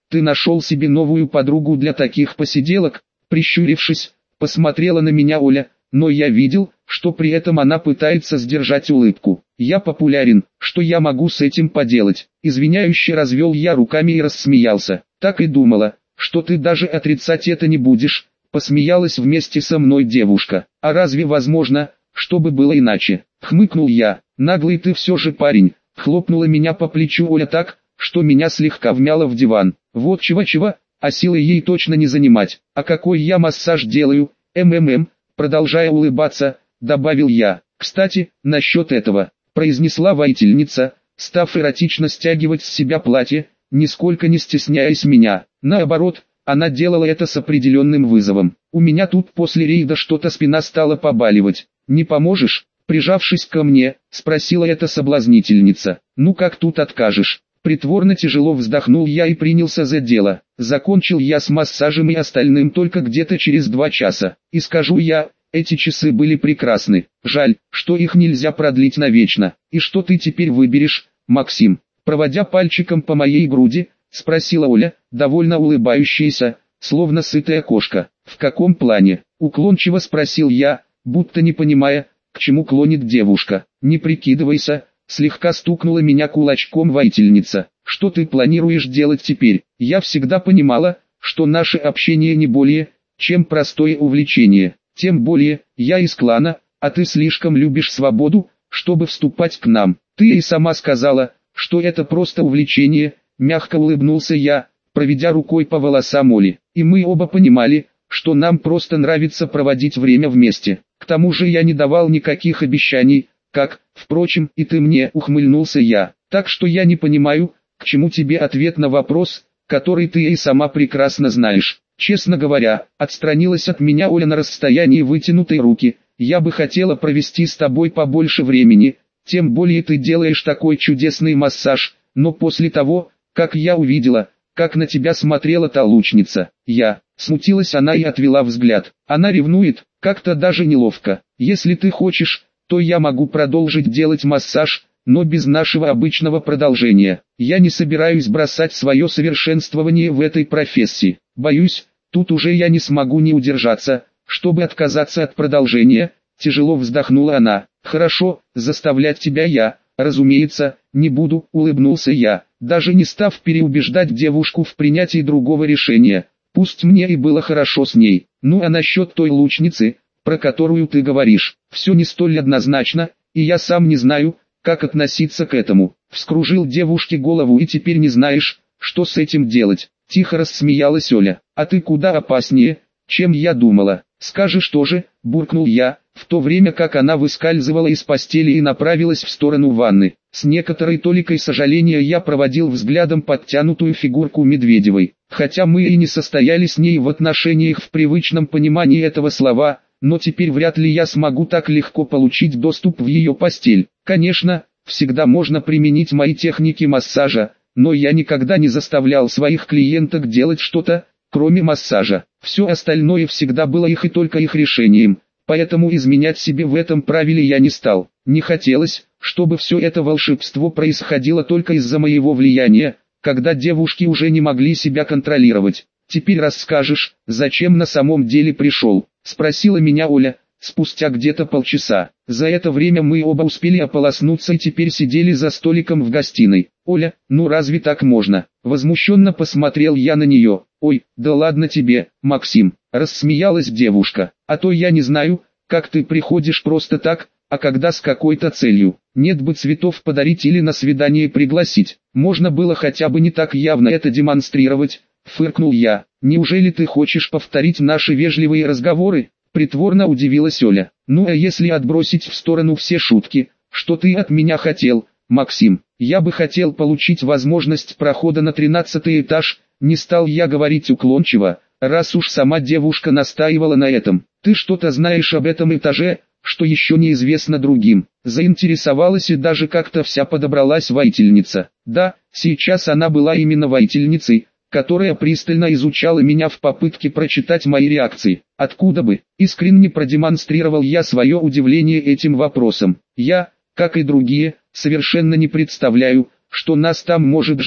ты нашел себе новую подругу для таких посиделок? Прищурившись, посмотрела на меня Оля, но я видел, что при этом она пытается сдержать улыбку. Я популярен, что я могу с этим поделать? Извиняюще развел я руками и рассмеялся. Так и думала, что ты даже отрицать это не будешь. Посмеялась вместе со мной девушка. А разве возможно, чтобы было иначе? Хмыкнул я. Наглый ты все же парень. Хлопнула меня по плечу Оля так, что меня слегка вмяло в диван. Вот чего-чего, а силой ей точно не занимать. А какой я массаж делаю, ммм, продолжая улыбаться, добавил я. Кстати, насчет этого, произнесла воительница, став эротично стягивать с себя платье, нисколько не стесняясь меня. Наоборот, она делала это с определенным вызовом. У меня тут после рейда что-то спина стала побаливать. Не поможешь? Прижавшись ко мне, спросила эта соблазнительница. Ну как тут откажешь? Притворно тяжело вздохнул я и принялся за дело. Закончил я с массажем и остальным только где-то через два часа. И скажу я, эти часы были прекрасны. Жаль, что их нельзя продлить навечно. И что ты теперь выберешь, Максим? Проводя пальчиком по моей груди, спросила Оля, довольно улыбающаяся, словно сытая кошка. В каком плане? Уклончиво спросил я, будто не понимая, к чему клонит девушка. Не прикидывайся, слегка стукнула меня кулачком воительница. Что ты планируешь делать теперь? Я всегда понимала, что наше общение не более, чем простое увлечение. Тем более, я из клана, а ты слишком любишь свободу, чтобы вступать к нам. Ты и сама сказала, что это просто увлечение, мягко улыбнулся я, проведя рукой по волосам Оли. И мы оба понимали, что нам просто нравится проводить время вместе. К тому же я не давал никаких обещаний, как, впрочем, и ты мне, ухмыльнулся я. Так что я не понимаю, к чему тебе ответ на вопрос, который ты и сама прекрасно знаешь. Честно говоря, отстранилась от меня Оля на расстоянии вытянутой руки. Я бы хотела провести с тобой побольше времени, тем более ты делаешь такой чудесный массаж, но после того, как я увидела, как на тебя смотрела та лучница, я, смутилась она и отвела взгляд. Она ревнует, как-то даже неловко. Если ты хочешь, то я могу продолжить делать массаж, но без нашего обычного продолжения. Я не собираюсь бросать свое совершенствование в этой профессии. Боюсь, тут уже я не смогу не удержаться, чтобы отказаться от продолжения. Тяжело вздохнула она. Хорошо, заставлять тебя я, разумеется, не буду, улыбнулся я, даже не став переубеждать девушку в принятии другого решения. Пусть мне и было хорошо с ней. Ну а насчет той лучницы, про которую ты говоришь, все не столь однозначно, и я сам не знаю, как относиться к этому. Вскружил девушке голову и теперь не знаешь, что с этим делать. Тихо рассмеялась Оля. А ты куда опаснее, чем я думала. Скажешь тоже, буркнул я, в то время как она выскальзывала из постели и направилась в сторону ванны. С некоторой толикой сожаления я проводил взглядом подтянутую фигурку Медведевой. Хотя мы и не состояли с ней в отношениях в привычном понимании этого слова, но теперь вряд ли я смогу так легко получить доступ в ее постель. Конечно, всегда можно применить мои техники массажа, но я никогда не заставлял своих клиенток делать что-то, кроме массажа. Все остальное всегда было их и только их решением, поэтому изменять себе в этом правиле я не стал. Не хотелось, чтобы все это волшебство происходило только из-за моего влияния, когда девушки уже не могли себя контролировать. «Теперь расскажешь, зачем на самом деле пришел?» — спросила меня Оля, спустя где-то полчаса. За это время мы оба успели ополоснуться и теперь сидели за столиком в гостиной. «Оля, ну разве так можно?» Возмущенно посмотрел я на нее. «Ой, да ладно тебе, Максим», — рассмеялась девушка. «А то я не знаю, как ты приходишь просто так, а когда с какой-то целью. Нет бы цветов подарить или на свидание пригласить. Можно было хотя бы не так явно это демонстрировать», — фыркнул я. «Неужели ты хочешь повторить наши вежливые разговоры?» Притворно удивилась Оля. «Ну а если отбросить в сторону все шутки, что ты от меня хотел, Максим?» «Я бы хотел получить возможность прохода на тринадцатый этаж», не стал я говорить уклончиво, раз уж сама девушка настаивала на этом. «Ты что-то знаешь об этом этаже, что еще неизвестно другим?» Заинтересовалась и даже как-то вся подобралась воительница. Да, сейчас она была именно воительницей, которая пристально изучала меня в попытке прочитать мои реакции. Откуда бы, искренне продемонстрировал я свое удивление этим вопросом. Я, как и другие, совершенно не представляю, что нас там может ждать,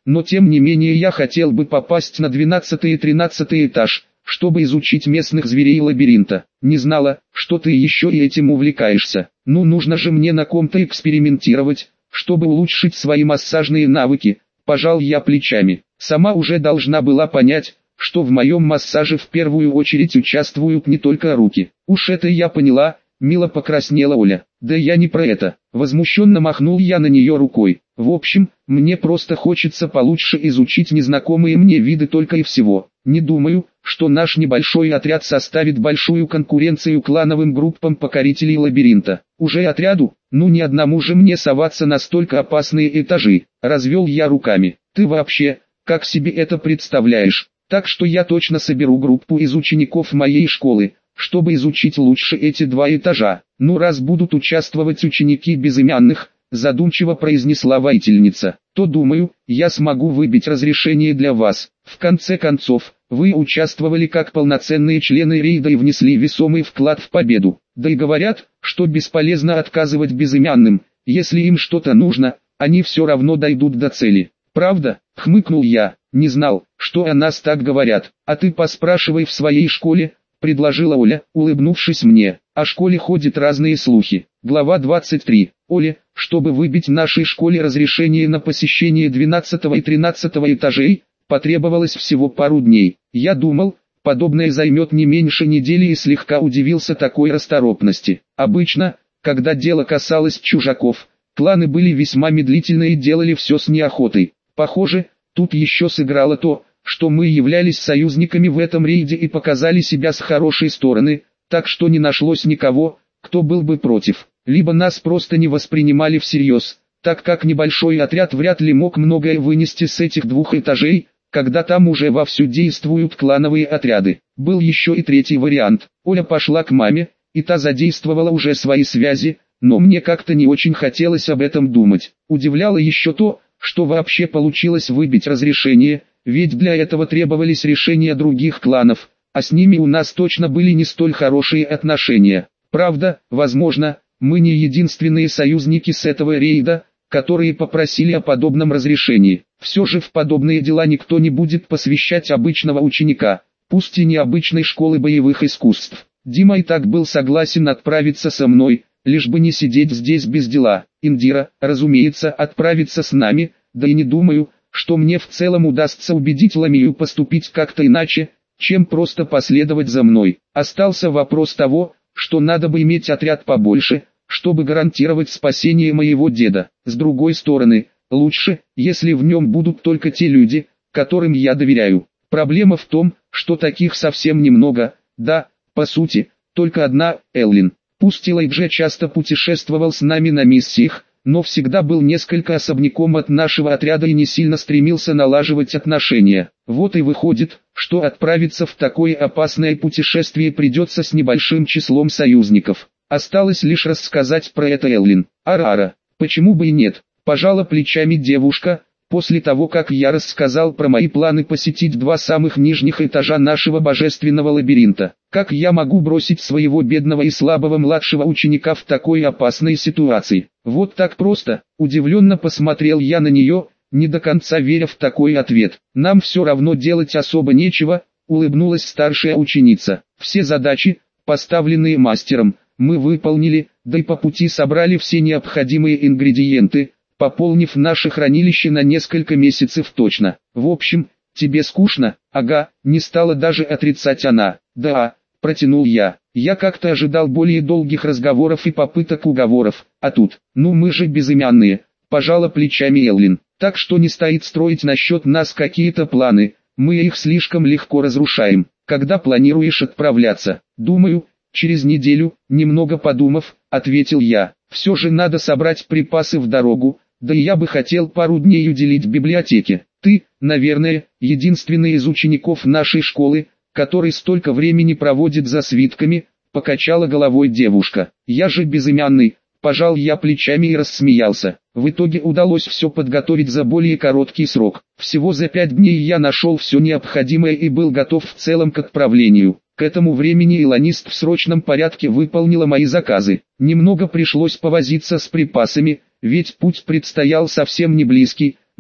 но тем не менее я хотел бы попасть на двенадцатый и тринадцатый этаж, чтобы изучить местных зверей лабиринта. Не знала, что ты еще и этим увлекаешься. Ну нужно же мне на ком-то экспериментировать, чтобы улучшить свои массажные навыки. Пожал я плечами. Сама уже должна была понять, что в моем массаже в первую очередь участвуют не только руки. Уж это я поняла, мило покраснела Оля. Да я не про это. Возмущенно махнул я на нее рукой. В общем, мне просто хочется получше изучить незнакомые мне виды только и всего. Не думаю, что наш небольшой отряд составит большую конкуренцию клановым группам покорителей лабиринта. Уже отряду? Ну ни одному же мне соваться на столько опасные этажи. Развел я руками. Ты вообще, как себе это представляешь? Так что я точно соберу группу из учеников моей школы, чтобы изучить лучше эти два этажа. Ну раз будут участвовать ученики безымянных, задумчиво произнесла воительница, то думаю, я смогу выбить разрешение для вас. В конце концов, вы участвовали как полноценные члены рейда и внесли весомый вклад в победу. Да и говорят, что бесполезно отказывать безымянным, если им что-то нужно, они все равно дойдут до цели. Правда? Хмыкнул я, не знал, что о нас так говорят. А ты поспрашивай в своей школе, предложила Оля, улыбнувшись мне. О школе ходят разные слухи. Глава двадцать три. Оля, чтобы выбить нашей школе разрешение на посещение двенадцатого и тринадцатого этажей, потребовалось всего пару дней. Я думал, подобное займет не меньше недели и слегка удивился такой расторопности. Обычно, когда дело касалось чужаков, кланы были весьма медлительны и делали все с неохотой. Похоже, тут еще сыграло то, что мы являлись союзниками в этом рейде и показали себя с хорошей стороны, так что не нашлось никого, кто был бы против. Либо нас просто не воспринимали всерьез, так как небольшой отряд вряд ли мог многое вынести с этих двух этажей, когда там уже вовсю действуют клановые отряды. Был еще и третий вариант. Оля пошла к маме, и та задействовала уже свои связи, но мне как-то не очень хотелось об этом думать. Удивляло еще то, что вообще получилось выбить разрешение, ведь для этого требовались решения других кланов, а с ними у нас точно были не столь хорошие отношения. Правда, возможно, мы не единственные союзники с этого рейда, которые попросили о подобном разрешении. Все же в подобные дела никто не будет посвящать обычного ученика, пусть и необычной школы боевых искусств. Дима и так был согласен отправиться со мной, лишь бы не сидеть здесь без дела. Индира, разумеется, отправится с нами, да и не думаю, что мне в целом удастся убедить Ламию поступить как-то иначе, чем просто последовать за мной. Остался вопрос того, что надо бы иметь отряд побольше, чтобы гарантировать спасение моего деда. С другой стороны, лучше, если в нем будут только те люди, которым я доверяю. Проблема в том, что таких совсем немного, да, по сути, только одна, Эллин. Пусть Элайджа часто путешествовал с нами на миссиях, но всегда был несколько особняком от нашего отряда и не сильно стремился налаживать отношения. Вот и выходит, что отправиться в такое опасное путешествие придется с небольшим числом союзников. Осталось лишь рассказать про это Эллин. Арара, почему бы и нет, пожала плечами девушка, после того как я рассказал про мои планы посетить два самых нижних этажа нашего божественного лабиринта. Как я могу бросить своего бедного и слабого младшего ученика в такой опасной ситуации? Вот так просто, удивленно посмотрел я на нее, не до конца веря в такой ответ. Нам все равно делать особо нечего, улыбнулась старшая ученица. Все задачи, поставленные мастером, мы выполнили, да и по пути собрали все необходимые ингредиенты, пополнив наше хранилище на несколько месяцев точно. В общем, тебе скучно? Ага, не стала даже отрицать она. Да, протянул я. Я как-то ожидал более долгих разговоров и попыток уговоров, а тут, ну мы же безымянные, пожала плечами Эллин. Так что не стоит строить насчет нас какие-то планы, мы их слишком легко разрушаем. Когда планируешь отправляться? Думаю, через неделю, немного подумав, ответил я. Все же надо собрать припасы в дорогу, да и я бы хотел пару дней уделить библиотеке. Ты, наверное, единственный из учеников нашей школы, который столько времени проводит за свитками, покачала головой девушка. Я же безымянный, пожал я плечами и рассмеялся. В итоге удалось все подготовить за более короткий срок. Всего за пять дней я нашел все необходимое и был готов в целом к отправлению. К этому времени Илонист в срочном порядке выполнила мои заказы. Немного пришлось повозиться с припасами, ведь путь предстоял совсем не близкий,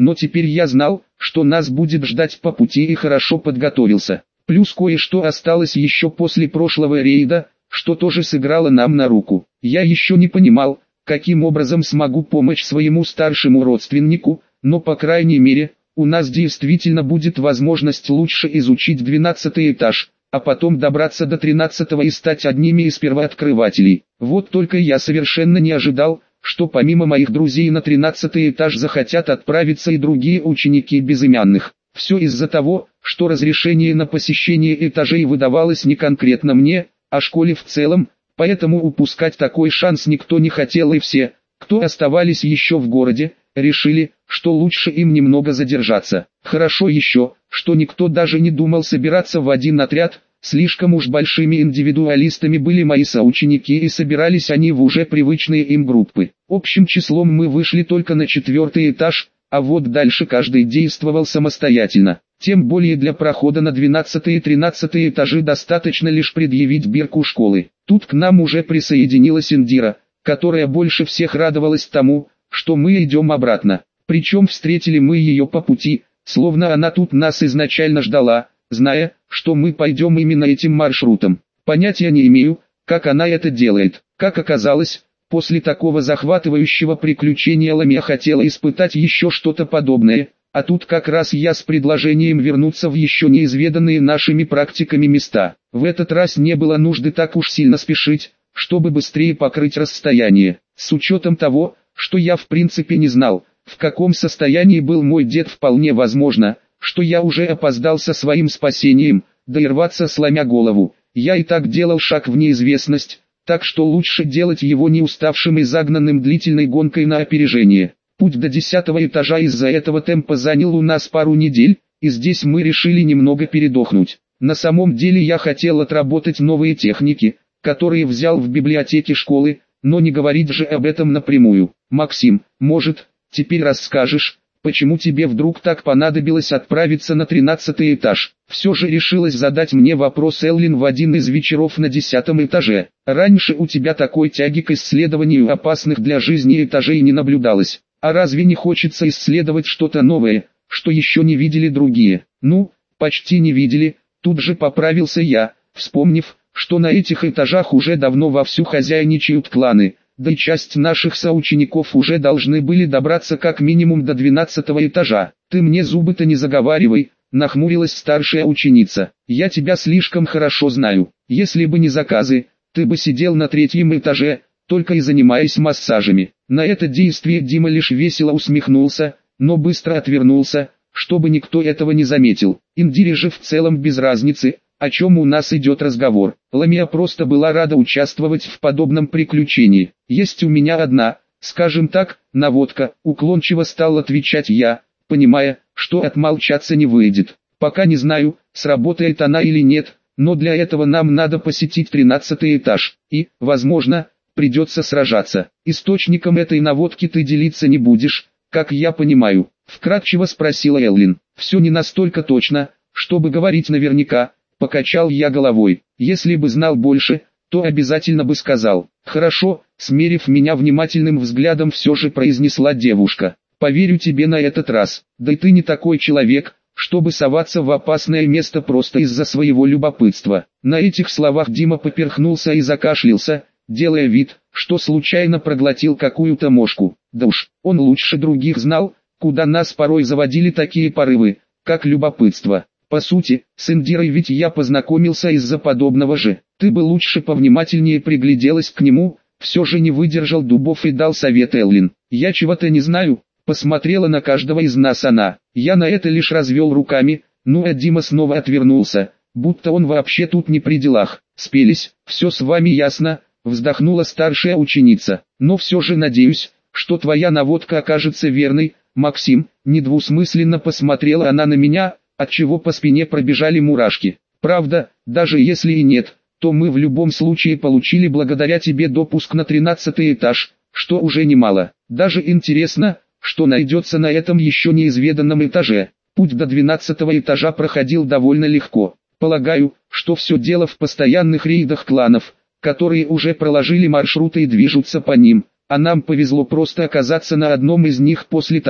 но теперь я знал, что нас будет ждать по пути и хорошо подготовился. Плюс кое-что осталось еще после прошлого рейда, что тоже сыграло нам на руку. Я еще не понимал, каким образом смогу помочь своему старшему родственнику, но по крайней мере, у нас действительно будет возможность лучше изучить двенадцатый этаж, а потом добраться до тринадцатого и стать одними из первооткрывателей. Вот только я совершенно не ожидал, что помимо моих друзей на тринадцатый этаж захотят отправиться и другие ученики безымянных. Все из-за того, что разрешение на посещение этажей выдавалось не конкретно мне, а школе в целом, поэтому упускать такой шанс никто не хотел, и все, кто оставались еще в городе, решили, что лучше им немного задержаться. Хорошо еще, что никто даже не думал собираться в один отряд, слишком уж большими индивидуалистами были мои соученики и собирались они в уже привычные им группы. Общим числом мы вышли только на четвертый этаж, а вот дальше каждый действовал самостоятельно. Тем более для прохода на двенадцатый и тринадцатый этажи достаточно лишь предъявить бирку школы. Тут к нам уже присоединилась Индира, которая больше всех радовалась тому, что мы идем обратно. Причем встретили мы ее по пути, словно она тут нас изначально ждала, зная, что мы пойдем именно этим маршрутом. Понятия не имею, как она это делает. Как оказалось, после такого захватывающего приключения Ламия хотела испытать еще что-то подобное, а тут как раз я с предложением вернуться в еще неизведанные нашими практиками места. В этот раз не было нужды так уж сильно спешить, чтобы быстрее покрыть расстояние. С учетом того, что я в принципе не знал, в каком состоянии был мой дед, вполне возможно, что я уже опоздал со своим спасением, да и рваться сломя голову. Я и так делал шаг в неизвестность, так что лучше делать его не уставшим и загнанным длительной гонкой на опережение. Путь до десятого этажа из-за этого темпа занял у нас пару недель, и здесь мы решили немного передохнуть. На самом деле я хотел отработать новые техники, которые взял в библиотеке школы, но не говорить же об этом напрямую. Максим, может, теперь расскажешь, почему тебе вдруг так понадобилось отправиться на тринадцатый этаж? Все же решилась задать мне вопрос Эллин в один из вечеров на десятом этаже. Раньше у тебя такой тяги к исследованию опасных для жизни этажей не наблюдалось. А разве не хочется исследовать что-то новое, что еще не видели другие? Ну, почти не видели, тут же поправился я, вспомнив, что на этих этажах уже давно вовсю хозяйничают кланы, да и часть наших соучеников уже должны были добраться как минимум до двенадцатого этажа. Ты мне зубы-то не заговаривай, нахмурилась старшая ученица. Я тебя слишком хорошо знаю. Если бы не заказы, ты бы сидел на третьем этаже, только и занимаясь массажами. На это действие Дима лишь весело усмехнулся, но быстро отвернулся, чтобы никто этого не заметил. Индире же в целом без разницы, о чем у нас идет разговор. Ламия просто была рада участвовать в подобном приключении. Есть у меня одна, скажем так, наводка, уклончиво стал отвечать я, понимая, что отмолчаться не выйдет. Пока не знаю, сработает она или нет, но для этого нам надо посетить тринадцатый этаж, и, возможно, придется сражаться. Источником этой наводки ты делиться не будешь, как я понимаю, вкратчиво спросила Эллин. Все не настолько точно, чтобы говорить наверняка, покачал я головой. Если бы знал больше, то обязательно бы сказал. Хорошо, смерив меня внимательным взглядом, все же произнесла девушка. Поверю тебе на этот раз. Да и ты не такой человек, чтобы соваться в опасное место просто из-за своего любопытства. На этих словах Дима поперхнулся и закашлялся, делая вид, что случайно проглотил какую-то мошку. Да уж, он лучше других знал, куда нас порой заводили такие порывы, как любопытство. По сути, с Индирой ведь я познакомился из-за подобного же. Ты бы лучше повнимательнее пригляделась к нему, все же не выдержал Дубов и дал совет Эллин. Я чего-то не знаю, посмотрела на каждого из нас она. Я на это лишь развел руками, ну а Дима снова отвернулся, будто он вообще тут не при делах. Спелись, все с вами ясно, вздохнула старшая ученица. Но все же надеюсь, что твоя наводка окажется верной, Максим. Недвусмысленно посмотрела она на меня, отчего по спине пробежали мурашки. Правда, даже если и нет, то мы в любом случае получили благодаря тебе допуск на тринадцатый этаж, что уже немало. Даже интересно, что найдется на этом еще неизведанном этаже. Путь до двенадцатого этажа проходил довольно легко. Полагаю, что все дело в постоянных рейдах кланов, которые уже проложили маршруты и движутся по ним, а нам повезло просто оказаться на одном из них после того,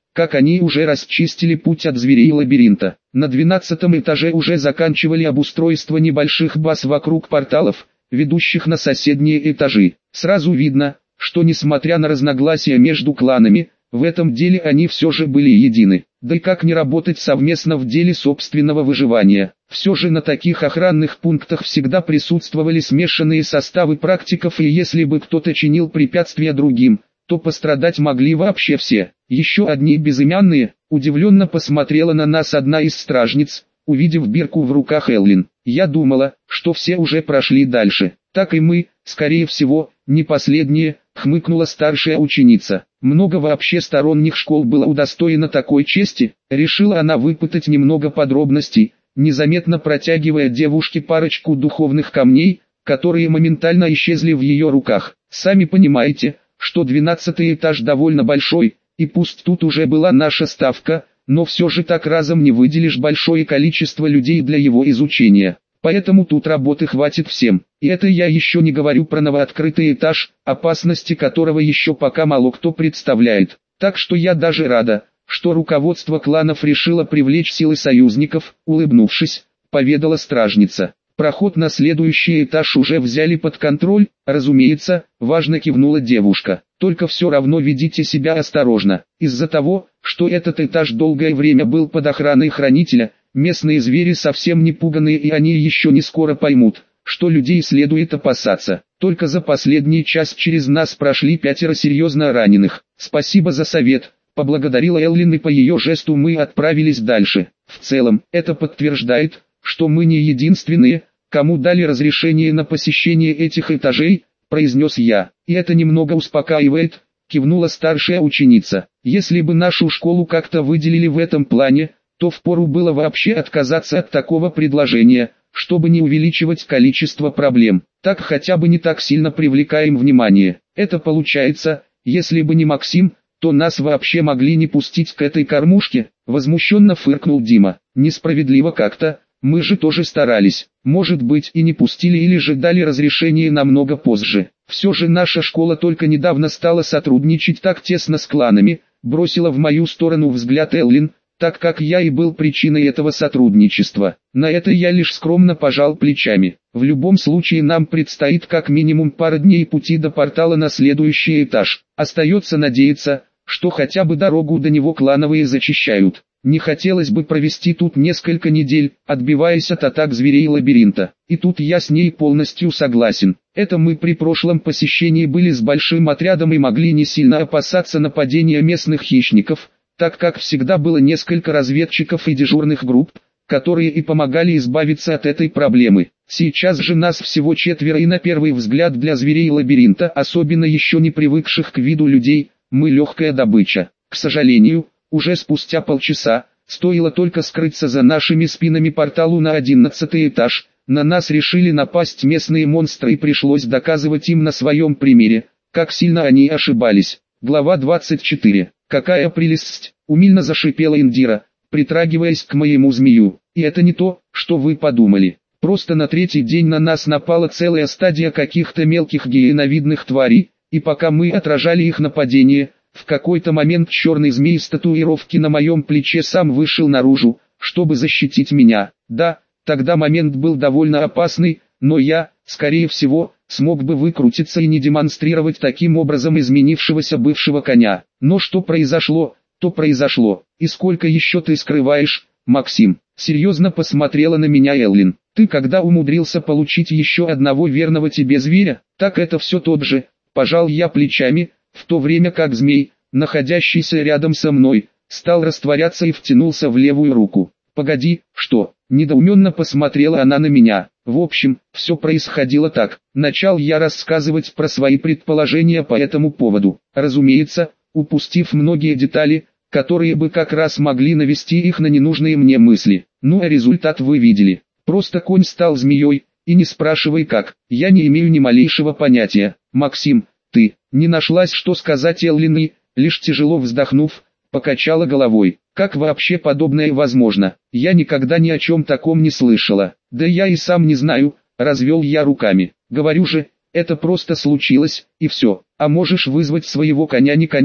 как они уже расчистили путь от зверей лабиринта. На двенадцатом этаже уже заканчивали обустройство небольших баз вокруг порталов, ведущих на соседние этажи. Сразу видно, что несмотря на разногласия между кланами, в этом деле они все же были едины. Да и как не работать совместно в деле собственного выживания? Все же на таких охранных пунктах всегда присутствовали смешанные составы практиков, и если бы кто-то чинил препятствия другим, то пострадать могли вообще все. Еще одни безымянные, удивленно посмотрела на нас одна из стражниц, увидев бирку в руках Эллин. Я думала, что все уже прошли дальше. Так и мы, скорее всего, не последние, хмыкнула старшая ученица. Много вообще сторонних школ было удостоено такой чести, решила она выпытать немного подробностей, незаметно протягивая девушке парочку духовных камней, которые моментально исчезли в ее руках. Сами понимаете, что двенадцатый этаж довольно большой, и пусть тут уже была наша ставка, но все же так разом не выделишь большое количество людей для его изучения. Поэтому тут работы хватит всем. И это я еще не говорю про новооткрытый этаж, опасности которого еще пока мало кто представляет. Так что я даже рада, что руководство кланов решило привлечь силы союзников, улыбнувшись, поведала стражница. Проход на следующий этаж уже взяли под контроль, разумеется, важно кивнула девушка. Только все равно ведите себя осторожно. Из-за того, что этот этаж долгое время был под охраной хранителя, местные звери совсем не пуганые, и они еще не скоро поймут, что людей следует опасаться. Только за последний час через нас прошли пятеро серьезно раненых. Спасибо за совет, поблагодарила Эллин, и по ее жесту мы отправились дальше. В целом, это подтверждает, что мы не единственные, кому дали разрешение на посещение этих этажей, произнес я. И это немного успокаивает, кивнула старшая ученица. Если бы нашу школу как-то выделили в этом плане, то впору было вообще отказаться от такого предложения, чтобы не увеличивать количество проблем. Так хотя бы не так сильно привлекаем внимание. Это получается, если бы не Максим, то нас вообще могли не пустить к этой кормушке, возмущенно фыркнул Дима. Несправедливо как-то, мы же тоже старались. Может быть, и не пустили, или же дали разрешение намного позже. Все же наша школа только недавно стала сотрудничать так тесно с кланами, бросила в мою сторону взгляд Эллин, так как я и был причиной этого сотрудничества. На это я лишь скромно пожал плечами. В любом случае нам предстоит как минимум пара дней пути до портала на следующий этаж. Остается надеяться, что хотя бы дорогу до него клановые зачищают. Не хотелось бы провести тут несколько недель, отбиваясь от атак зверей лабиринта. И тут я с ней полностью согласен. Это мы при прошлом посещении были с большим отрядом и могли не сильно опасаться нападения местных хищников, так как всегда было несколько разведчиков и дежурных групп, которые и помогали избавиться от этой проблемы. Сейчас же нас всего четверо, и на первый взгляд для зверей лабиринта, особенно еще не привыкших к виду людей, мы легкая добыча. К сожалению, уже спустя полчаса, стоило только скрыться за нашими спинами порталу на одиннадцатый этаж, на нас решили напасть местные монстры, и пришлось доказывать им на своем примере, как сильно они ошибались. Глава двадцать четыре. «Какая прелесть!» — умильно зашипела Индира, притрагиваясь к моему змею. «И это не то, что вы подумали. Просто на третий день на нас напала целая стадия каких-то мелких гиеновидных тварей, и пока мы отражали их нападение, в какой-то момент черный змей с татуировки на моем плече сам вышел наружу, чтобы защитить меня. Да, тогда момент был довольно опасный, но я, скорее всего, смог бы выкрутиться и не демонстрировать таким образом изменившегося бывшего коня. Но что произошло, то произошло. И сколько еще ты скрываешь, Максим?» Серьезно посмотрела на меня Эллин. «Ты когда умудрился получить еще одного верного тебе зверя, так это все тот же». Пожал я плечами, в то время как змей, находящийся рядом со мной, стал растворяться и втянулся в левую руку. «Погоди, что?» Недоуменно посмотрела она на меня. В общем, все происходило так. Начал я рассказывать про свои предположения по этому поводу. Разумеется, упустив многие детали, которые бы как раз могли навести их на ненужные мне мысли. Ну а результат вы видели. Просто конь стал змеей, и не спрашивай как. Я не имею ни малейшего понятия. Максим, ты, не нашлась что сказать Эллин, и, лишь тяжело вздохнув, покачала головой. Как вообще подобное возможно? Я никогда ни о чем таком не слышала. Да я и сам не знаю, развел я руками. Говорю же, это просто случилось, и все. А можешь вызвать своего коня, не коня?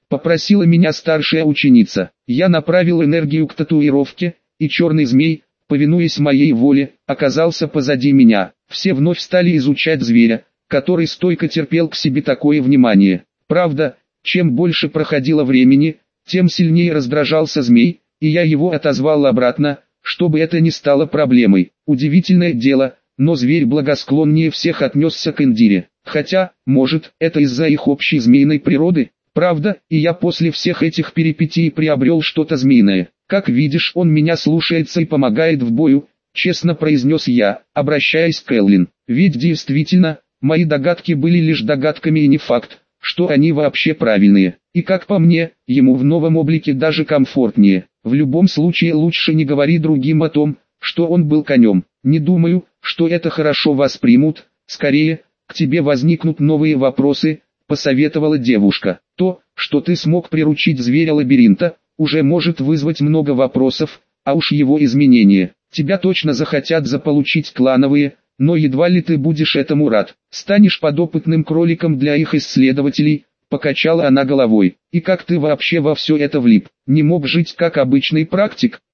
Попросила меня старшая ученица. Я направил энергию к татуировке, и черный змей, повинуясь моей воле, оказался позади меня. Все вновь стали изучать зверя, который стойко терпел к себе такое внимание. Правда, чем больше проходило времени, тем сильнее раздражался змей, и я его отозвал обратно, чтобы это не стало проблемой. Удивительное дело, но зверь благосклоннее всех отнесся к Индире. Хотя, может, это из-за их общей змеиной природы? Правда, и я после всех этих перипетий приобрел что-то змеиное. Как видишь, он меня слушается и помогает в бою, честно произнес я, обращаясь к Эллин. Ведь действительно, мои догадки были лишь догадками и не факт, что они вообще правильные. И как по мне, ему в новом облике даже комфортнее. В любом случае лучше не говори другим о том, что он был конем. Не думаю, что это хорошо воспримут, скорее, к тебе возникнут новые вопросы, посоветовала девушка. То, что ты смог приручить зверя лабиринта, уже может вызвать много вопросов, а уж его изменения. Тебя точно захотят заполучить клановые, но едва ли ты будешь этому рад. Станешь подопытным кроликом для их исследователей, покачала она головой. И как ты вообще во все это влип? Не мог жить как обычный практик?